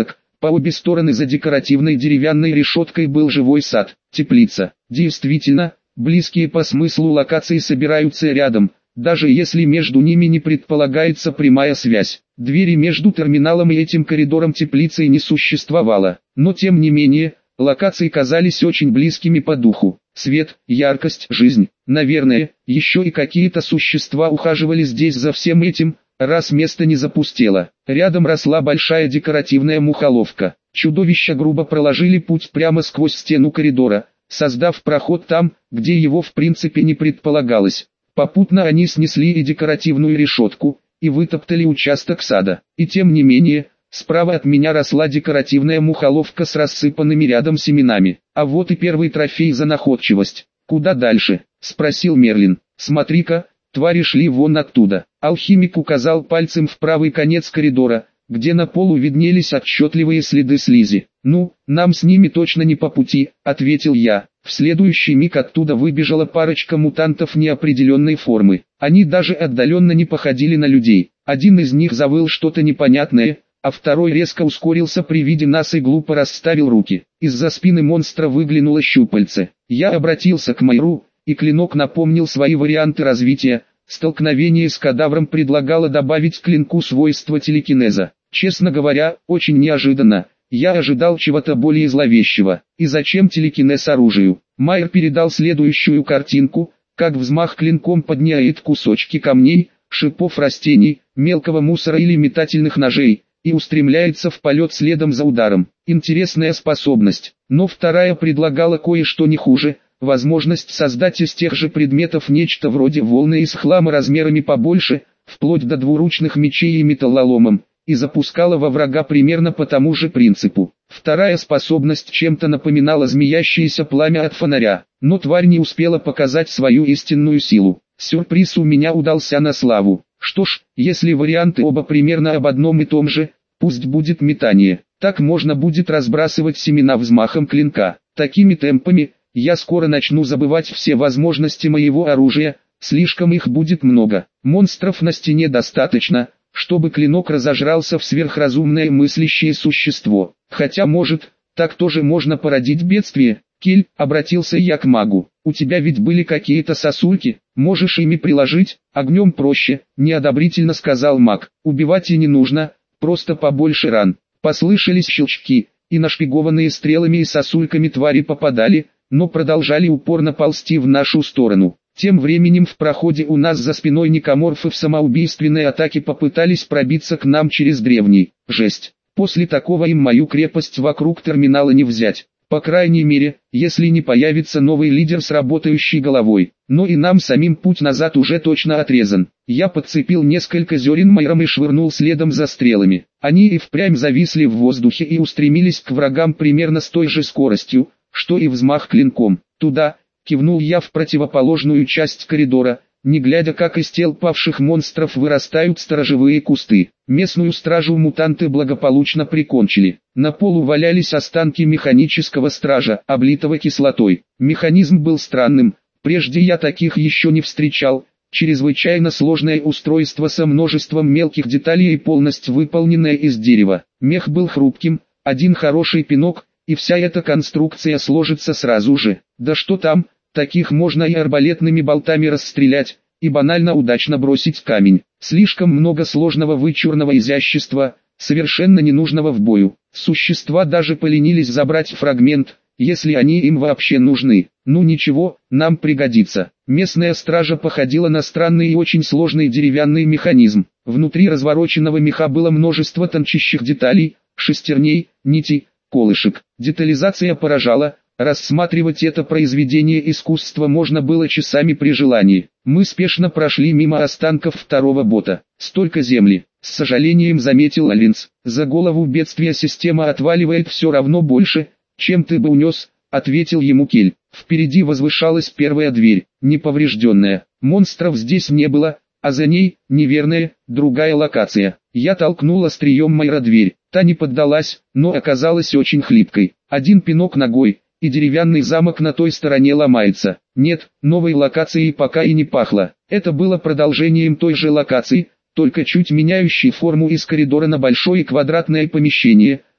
По обе стороны за декоративной деревянной решеткой был живой сад, теплица. Действительно, близкие по смыслу локации собираются рядом, даже если между ними не предполагается прямая связь. Двери между терминалом и этим коридором теплицей не существовало, но тем не менее, локации казались очень близкими по духу. Свет, яркость, жизнь. Наверное, еще и какие-то существа ухаживали здесь за всем этим, раз место не запустело. Рядом росла большая декоративная мухоловка. Чудовища грубо проложили путь прямо сквозь стену коридора, создав проход там, где его в принципе не предполагалось. Попутно они снесли и декоративную решетку, и вытоптали участок сада. И тем не менее, справа от меня росла декоративная мухоловка с рассыпанными рядом семенами. А вот и первый трофей за находчивость. «Куда дальше?» – спросил Мерлин. «Смотри-ка, твари шли вон оттуда». Алхимик указал пальцем в правый конец коридора, где на полу виднелись отчетливые следы слизи. «Ну, нам с ними точно не по пути», — ответил я. В следующий миг оттуда выбежала парочка мутантов неопределенной формы. Они даже отдаленно не походили на людей. Один из них завыл что-то непонятное, а второй резко ускорился при виде нас и глупо расставил руки. Из-за спины монстра выглянуло щупальце. Я обратился к Майру, и клинок напомнил свои варианты развития. Столкновение с кадавром предлагало добавить клинку свойства телекинеза. Честно говоря, очень неожиданно. Я ожидал чего-то более зловещего. И зачем телекинез оружию? Майер передал следующую картинку, как взмах клинком поднимает кусочки камней, шипов растений, мелкого мусора или метательных ножей, и устремляется в полет следом за ударом. Интересная способность. Но вторая предлагала кое-что не хуже. Возможность создать из тех же предметов нечто вроде волны из хлама размерами побольше, вплоть до двуручных мечей и металлоломом, и запускала во врага примерно по тому же принципу. Вторая способность чем-то напоминала змеящееся пламя от фонаря, но тварь не успела показать свою истинную силу. Сюрприз у меня удался на славу. Что ж, если варианты оба примерно об одном и том же, пусть будет метание. Так можно будет разбрасывать семена взмахом клинка. Такими темпами я скоро начну забывать все возможности моего оружия, слишком их будет много. Монстров на стене достаточно, чтобы клинок разожрался в сверхразумное мыслящее существо. Хотя может, так тоже можно породить бедствие. Кель, обратился я к магу, у тебя ведь были какие-то сосульки, можешь ими приложить, огнем проще, неодобрительно сказал маг. Убивать и не нужно, просто побольше ран. Послышались щелчки, и нашпигованные стрелами и сосульками твари попадали, но продолжали упорно ползти в нашу сторону. Тем временем в проходе у нас за спиной некроморфы в самоубийственной атаке попытались пробиться к нам через древний. Жесть. После такого им мою крепость вокруг терминала не взять. По крайней мере, если не появится новый лидер с работающей головой. Но и нам самим путь назад уже точно отрезан. Я подцепил несколько зерен майром и швырнул следом за стрелами. Они и впрямь зависли в воздухе и устремились к врагам примерно с той же скоростью, что и взмах клинком. Туда, кивнул я в противоположную часть коридора, не глядя, как из тел павших монстров вырастают сторожевые кусты. Местную стражу мутанты благополучно прикончили. На полу валялись останки механического стража, облитого кислотой. Механизм был странным, прежде я таких еще не встречал. Чрезвычайно сложное устройство со множеством мелких деталей и полностью выполненное из дерева. Мех был хрупким, один хороший пинок, и вся эта конструкция сложится сразу же. Да что там, таких можно и арбалетными болтами расстрелять, и банально удачно бросить камень. Слишком много сложного вычурного изящества, совершенно ненужного в бою. Существа даже поленились забрать фрагмент, если они им вообще нужны. Ну ничего, нам пригодится. Местная стража походила на странный и очень сложный деревянный механизм. Внутри развороченного меха было множество тончайших деталей, шестерней, нитей, колышек. Детализация поражала. Рассматривать это произведение искусства можно было часами при желании. Мы спешно прошли мимо останков второго бота. Столько земли, с сожалением заметил Алинс. За голову бедствия система отваливает все равно больше, чем ты бы унес, ответил ему Кель. Впереди возвышалась первая дверь, неповрежденная. Монстров здесь не было, а за ней, неверная, другая локация. Я толкнул острием Майра дверь. Та не поддалась, но оказалась очень хлипкой. Один пинок ногой, и деревянный замок на той стороне ломается. Нет, новой локации пока и не пахло. Это было продолжением той же локации, только чуть меняющей форму из коридора на большое квадратное помещение,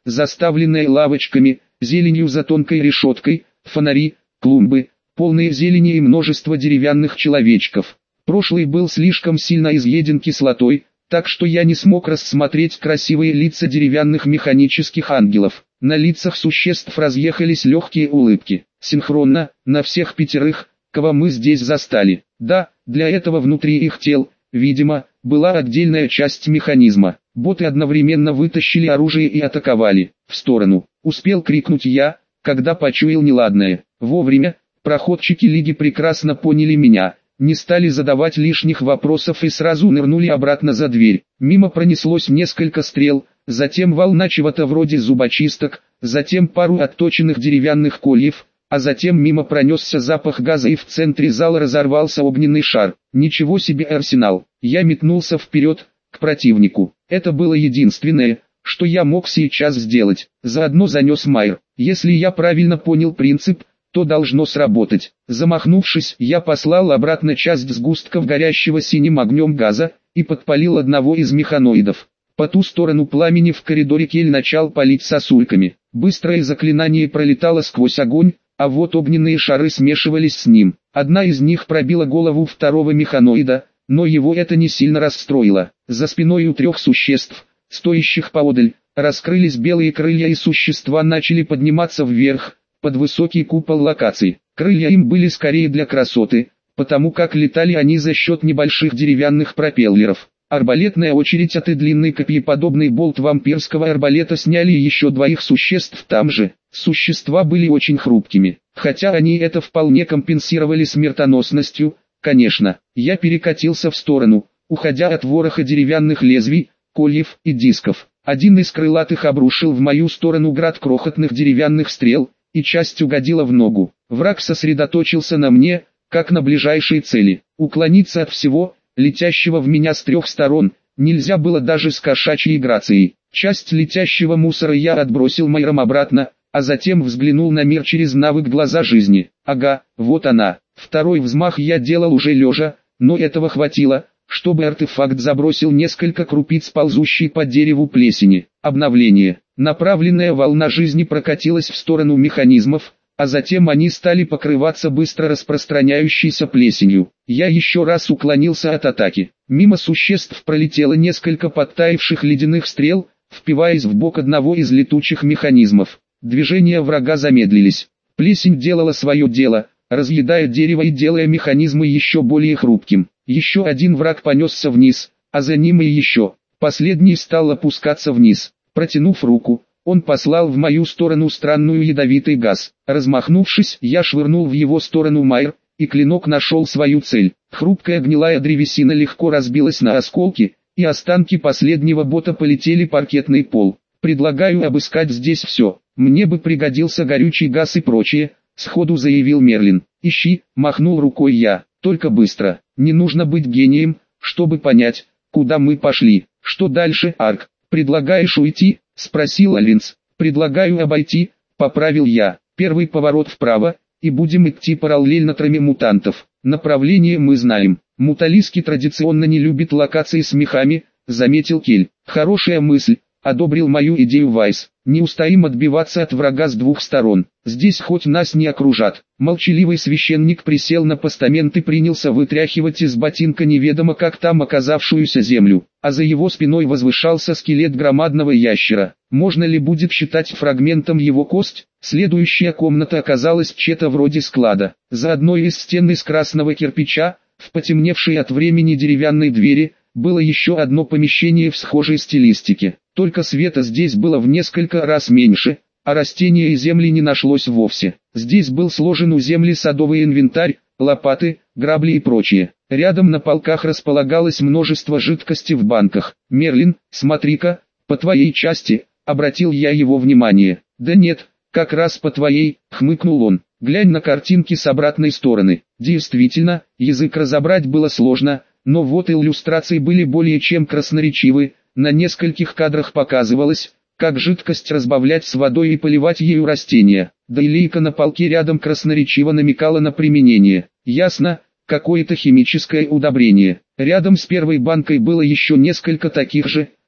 заставленная лавочками, зеленью за тонкой решеткой, фонари, клумбы, полные зелени и множество деревянных человечков. Прошлый был слишком сильно изъеден кислотой, так что я не смог рассмотреть красивые лица деревянных механических ангелов. На лицах существ разъехались легкие улыбки. Синхронно, на всех пятерых, кого мы здесь застали. Да, для этого внутри их тел, видимо, была отдельная часть механизма. Боты одновременно вытащили оружие и атаковали. В сторону. Успел крикнуть я, когда почуял неладное. Вовремя. Проходчики Лиги прекрасно поняли меня, не стали задавать лишних вопросов и сразу нырнули обратно за дверь. Мимо пронеслось несколько стрел, затем волна чего-то вроде зубочисток, затем пару отточенных деревянных кольев, а затем мимо пронесся запах газа и в центре зала разорвался огненный шар. Ничего себе арсенал. Я метнулся вперед, к противнику. Это было единственное, что я мог сейчас сделать. Заодно занес Майер. Если я правильно понял принцип, то должно сработать. Замахнувшись, я послал обратно часть сгустков горящего синим огнем газа, и подпалил одного из механоидов. По ту сторону пламени в коридоре Кель начал палить сосульками. Быстрое заклинание пролетало сквозь огонь, а вот огненные шары смешивались с ним. Одна из них пробила голову второго механоида, но его это не сильно расстроило. За спиной у трех существ, стоящих поодаль, раскрылись белые крылья и существа начали подниматься вверх, под высокий купол локаций. Крылья им были скорее для красоты, потому как летали они за счет небольших деревянных пропеллеров. Арбалетная очередь от и длинный копьеподобный болт вампирского арбалета сняли еще двоих существ там же. Существа были очень хрупкими, хотя они это вполне компенсировали смертоносностью. Конечно, я перекатился в сторону, уходя от вороха деревянных лезвий, кольев и дисков. Один из крылатых обрушил в мою сторону град крохотных деревянных стрел, и часть угодила в ногу. Враг сосредоточился на мне, как на ближайшей цели. Уклониться от всего, летящего в меня с трех сторон, нельзя было даже с кошачьей грацией. Часть летящего мусора я отбросил Майером обратно, а затем взглянул на мир через навык глаза жизни. Ага, вот она. Второй взмах я делал уже лежа, но этого хватило, чтобы артефакт забросил несколько крупиц ползущей по дереву плесени. Обновление. Направленная волна жизни прокатилась в сторону механизмов, а затем они стали покрываться быстро распространяющейся плесенью. Я еще раз уклонился от атаки. Мимо существ пролетело несколько подтаявших ледяных стрел, впиваясь в бок одного из летучих механизмов. Движения врага замедлились. Плесень делала свое дело, разъедая дерево и делая механизмы еще более хрупким. Еще один враг понесся вниз, а за ним и еще. Последний стал опускаться вниз. Протянув руку, он послал в мою сторону странную ядовитый газ. Размахнувшись, я швырнул в его сторону Майер, и клинок нашел свою цель. Хрупкая гнилая древесина легко разбилась на осколки, и останки последнего бота полетели в паркетный пол. Предлагаю обыскать здесь все. Мне бы пригодился горючий газ и прочее, сходу заявил Мерлин. Ищи, махнул рукой я, только быстро. Не нужно быть гением, чтобы понять, куда мы пошли. Что дальше, Арк? «Предлагаешь уйти?» — спросил Альвинс. «Предлагаю обойти», — поправил я. «Первый поворот вправо, и будем идти параллельно траме мутантов. Направление мы знаем. Муталиски традиционно не любят локации с мехами», — заметил Кель. «Хорошая мысль», — одобрил мою идею Вайс. «Не устоим отбиваться от врага с двух сторон. Здесь хоть нас не окружат». Молчаливый священник присел на постамент и принялся вытряхивать из ботинка неведомо как там оказавшуюся землю, а за его спиной возвышался скелет громадного ящера. Можно ли будет считать фрагментом его кость? Следующая комната оказалась чем-то вроде склада. За одной из стен из красного кирпича, в потемневшей от времени деревянной двери, было еще одно помещение в схожей стилистике. Только света здесь было в несколько раз меньше, а растения и земли не нашлось вовсе. Здесь был сложен у земли садовый инвентарь, лопаты, грабли и прочее. Рядом на полках располагалось множество жидкости в банках. «Мерлин, смотри-ка, по твоей части», — обратил я его внимание. «Да нет, как раз по твоей», — хмыкнул он. «Глянь на картинки с обратной стороны». Действительно, язык разобрать было сложно, но вот иллюстрации были более чем красноречивы. На нескольких кадрах показывалось, как жидкость разбавлять с водой и поливать ею растения. Да и лейка на полке рядом красноречиво намекала на применение. Ясно, какое-то химическое удобрение. Рядом с первой банкой было еще несколько таких же,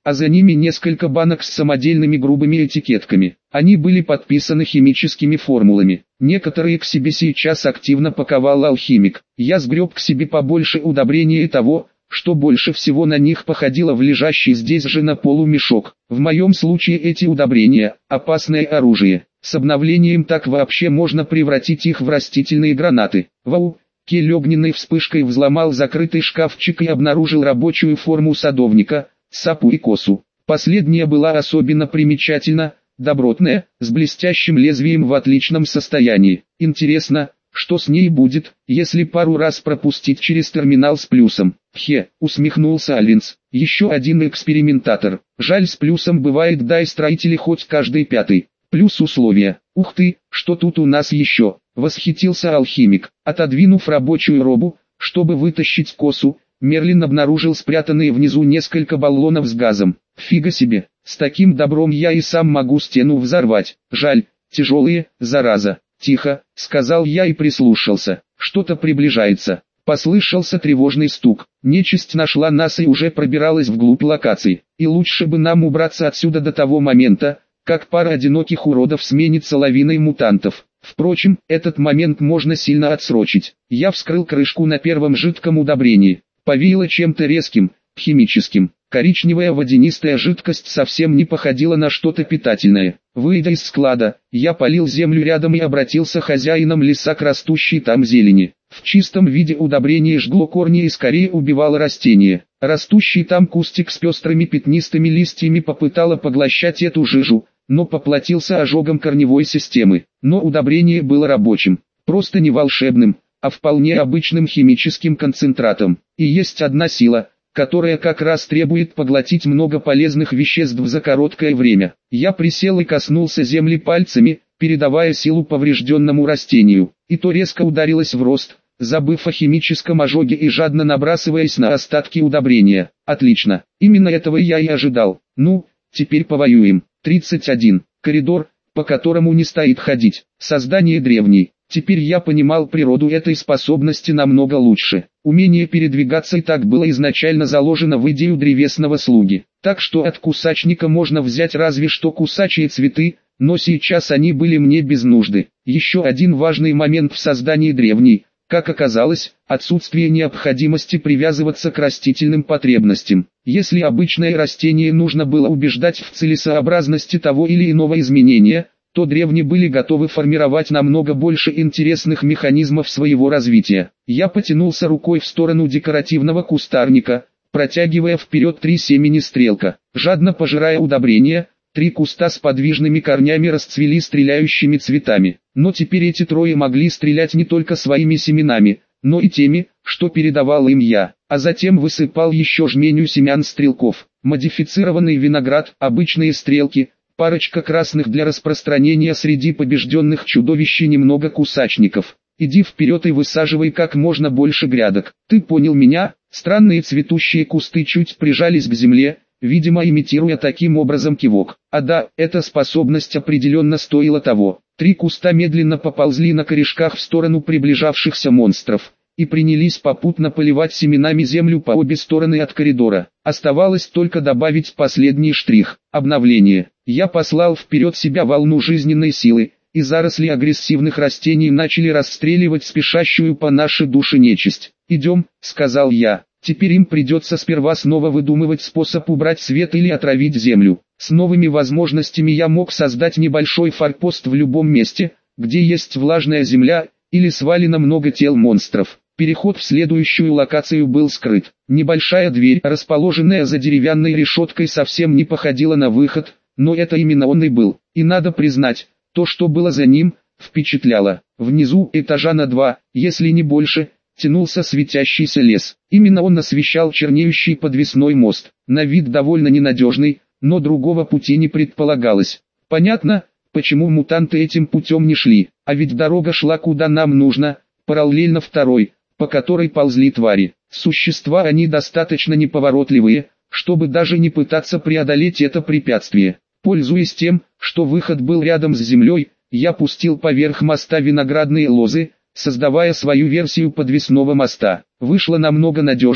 а за ними несколько банок с самодельными грубыми этикетками. Они были подписаны химическими формулами. Некоторые к себе сейчас активно паковал алхимик. Я сгреб к себе побольше удобрения и того, что больше всего на них походило в лежащий здесь же на полу мешок. В моем случае эти удобрения – опасное оружие. С обновлением так вообще можно превратить их в растительные гранаты. Вау! Кель огненной вспышкой взломал закрытый шкафчик и обнаружил рабочую форму садовника, сапу и косу. Последняя была особенно примечательна, добротная, с блестящим лезвием в отличном состоянии. Интересно, что с ней будет, если пару раз пропустить через терминал с плюсом? Усмехнулся Альвинс. Еще один экспериментатор. Жаль, с плюсом бывает дай-строители хоть каждый пятый. Плюс условия. Ух ты, что тут у нас еще? Восхитился алхимик. Отодвинув рабочую робу, чтобы вытащить косу, Мерлин обнаружил спрятанные внизу несколько баллонов с газом. Фига себе, с таким добром я и сам могу стену взорвать. Жаль, тяжелые, зараза. Тихо, сказал я и прислушался. Что-то приближается. Послышался тревожный стук. Нечисть нашла нас и уже пробиралась вглубь локации. И лучше бы нам убраться отсюда до того момента, как пара одиноких уродов сменится лавиной мутантов. Впрочем, этот момент можно сильно отсрочить. Я вскрыл крышку на первом жидком удобрении. Повеяло чем-то резким, химическим. Коричневая водянистая жидкость совсем не походила на что-то питательное. Выйдя из склада, я полил землю рядом и обратился хозяином леса к растущей там зелени. В чистом виде удобрение жгло корни и скорее убивало растения. Растущий там кустик с пестрыми пятнистыми листьями попытало поглощать эту жижу, но поплатился ожогом корневой системы. Но удобрение было рабочим, просто не волшебным, а вполне обычным химическим концентратом. И есть одна сила, которая как раз требует поглотить много полезных веществ за короткое время. Я присел и коснулся земли пальцами, передавая силу поврежденному растению, и то резко ударилось в рост, забыв о химическом ожоге и жадно набрасываясь на остатки удобрения. Отлично, именно этого я и ожидал. Ну, теперь повоюем. 31. Коридор, по которому не стоит ходить. Создание древней. Теперь я понимал природу этой способности намного лучше. Умение передвигаться и так было изначально заложено в идею древесного слуги. Так что от кусачника можно взять разве что кусачие цветы, но сейчас они были мне без нужды. Еще один важный момент в создании древней, как оказалось, отсутствие необходимости привязываться к растительным потребностям. Если обычное растение нужно было убеждать в целесообразности того или иного изменения, то древние были готовы формировать намного больше интересных механизмов своего развития. Я потянулся рукой в сторону декоративного кустарника, протягивая вперед 3 семени стрелка. Жадно пожирая удобрения, 3 куста с подвижными корнями расцвели стреляющими цветами. Но теперь эти трое могли стрелять не только своими семенами, но и теми, что передавал им я. А затем высыпал еще жменю семян стрелков. Модифицированный виноград, обычные стрелки, парочка красных для распространения среди побежденных чудовищ и немного кусачников. Иди вперед и высаживай как можно больше грядок. Ты понял меня? Странные цветущие кусты чуть прижались к земле, видимо имитируя таким образом кивок. А да, эта способность определенно стоила того. 3 куста медленно поползли на корешках в сторону приближавшихся монстров и принялись попутно поливать семенами землю по обе стороны от коридора. Оставалось только добавить последний штрих – обновление. Я послал вперед себя волну жизненной силы, и заросли агрессивных растений начали расстреливать спешащую по нашей душе нечисть. «Идем», — сказал я. «Теперь им придется сперва снова выдумывать способ убрать свет или отравить землю». С новыми возможностями я мог создать небольшой форпост в любом месте, где есть влажная земля, или свалено много тел монстров. Переход в следующую локацию был скрыт. Небольшая дверь, расположенная за деревянной решеткой, совсем не походила на выход, но это именно он и был. И надо признать, то, что было за ним, впечатляло. Внизу, этажа на 2, если не больше, тянулся светящийся лес. Именно он освещал чернеющий подвесной мост. На вид довольно ненадежный, но другого пути не предполагалось. Понятно, почему мутанты этим путем не шли, а ведь дорога шла куда нам нужно, параллельно второй, по которой ползли твари. Существа они достаточно неповоротливые, чтобы даже не пытаться преодолеть это препятствие. Пользуясь тем, что выход был рядом с землей, я пустил поверх моста виноградные лозы, создавая свою версию подвесного моста. Вышло намного надежней,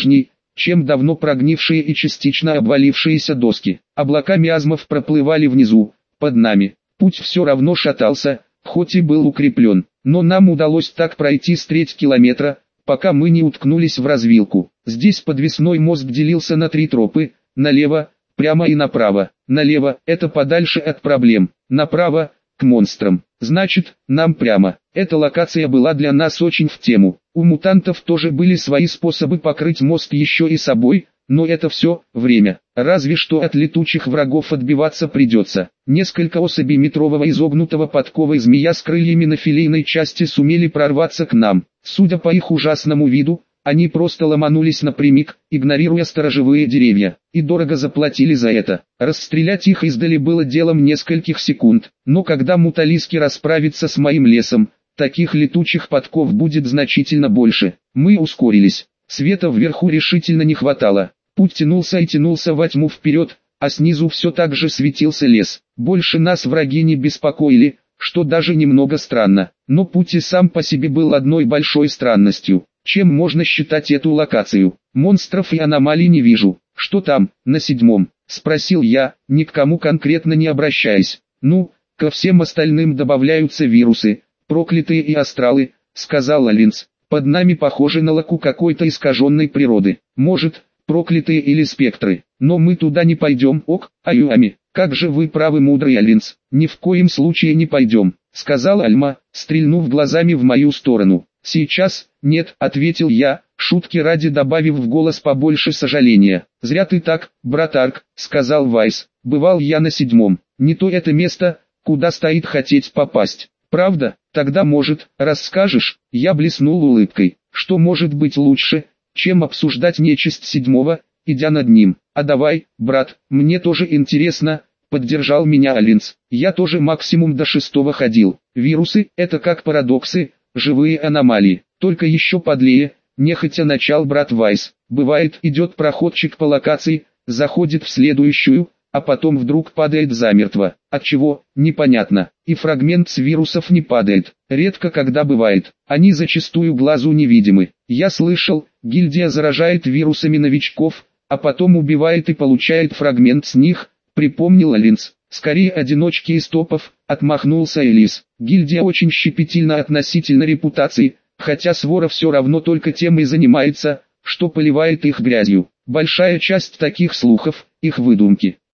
чем давно прогнившие и частично обвалившиеся доски. Облака миазмов проплывали внизу, под нами. Путь все равно шатался, хоть и был укреплен, но нам удалось так пройти с треть километра, пока мы не уткнулись в развилку. Здесь подвесной мост делился на 3 тропы: налево, прямо и направо. Налево – это подальше от проблем, направо – к монстрам. Значит, нам прямо. Эта локация была для нас очень в тему. У мутантов тоже были свои способы покрыть мост еще и собой, но это все время. Разве что от летучих врагов отбиваться придется. Несколько особей метрового изогнутого подковой змея с крыльями на филейной части сумели прорваться к нам. Судя по их ужасному виду, они просто ломанулись напрямик, игнорируя сторожевые деревья, и дорого заплатили за это. Расстрелять их издали было делом нескольких секунд, но когда муталиски расправятся с моим лесом, таких летучих подков будет значительно больше. Мы ускорились. Света вверху решительно не хватало. Путь тянулся и тянулся во тьму вперед, а снизу все так же светился лес. Больше нас враги не беспокоили, что даже немного странно. Но путь и сам по себе был одной большой странностью. Чем можно считать эту локацию? Монстров и аномалий не вижу. Что там, на 7-м? Спросил я, ни к кому конкретно не обращаясь. Ну, ко всем остальным добавляются вирусы, проклятые и астралы, сказал Линц. Под нами похоже на лаку какой-то искаженной природы. Может, проклятые или спектры. Но мы туда не пойдем, ок, Аюами. Как же вы правы, мудрый Алинс. Ни в коем случае не пойдем, сказал Альма, стрельнув глазами в мою сторону. Сейчас, нет, ответил я, шутки ради добавив в голос побольше сожаления. Зря ты так, брат Арк, сказал Вайс. Бывал я на 7-м. Не то это место, куда стоит хотеть попасть. Правда? Тогда может, расскажешь? Я блеснул улыбкой. Что может быть лучше, чем обсуждать нечисть 7-го, идя над ним? А давай, брат, мне тоже интересно, поддержал меня Алинс. Я тоже максимум до 6-го ходил. Вирусы – это как парадоксы, живые аномалии, только еще подлее, нехотя начал брат Вайс. Бывает, идет проходчик по локации, заходит в следующую, а потом вдруг падает замертво. От чего, непонятно. И фрагмент с вирусов не падает. Редко когда бывает. Они зачастую глазу невидимы. Я слышал, гильдия заражает вирусами новичков, а потом убивает и получает фрагмент с них, припомнил Линц. Скорее одиночки из топов, отмахнулся Элис. Гильдия очень щепетильна относительно репутации, хотя свора все равно только тем и занимается, что поливает их грязью. Большая часть таких слухов – их выдумки.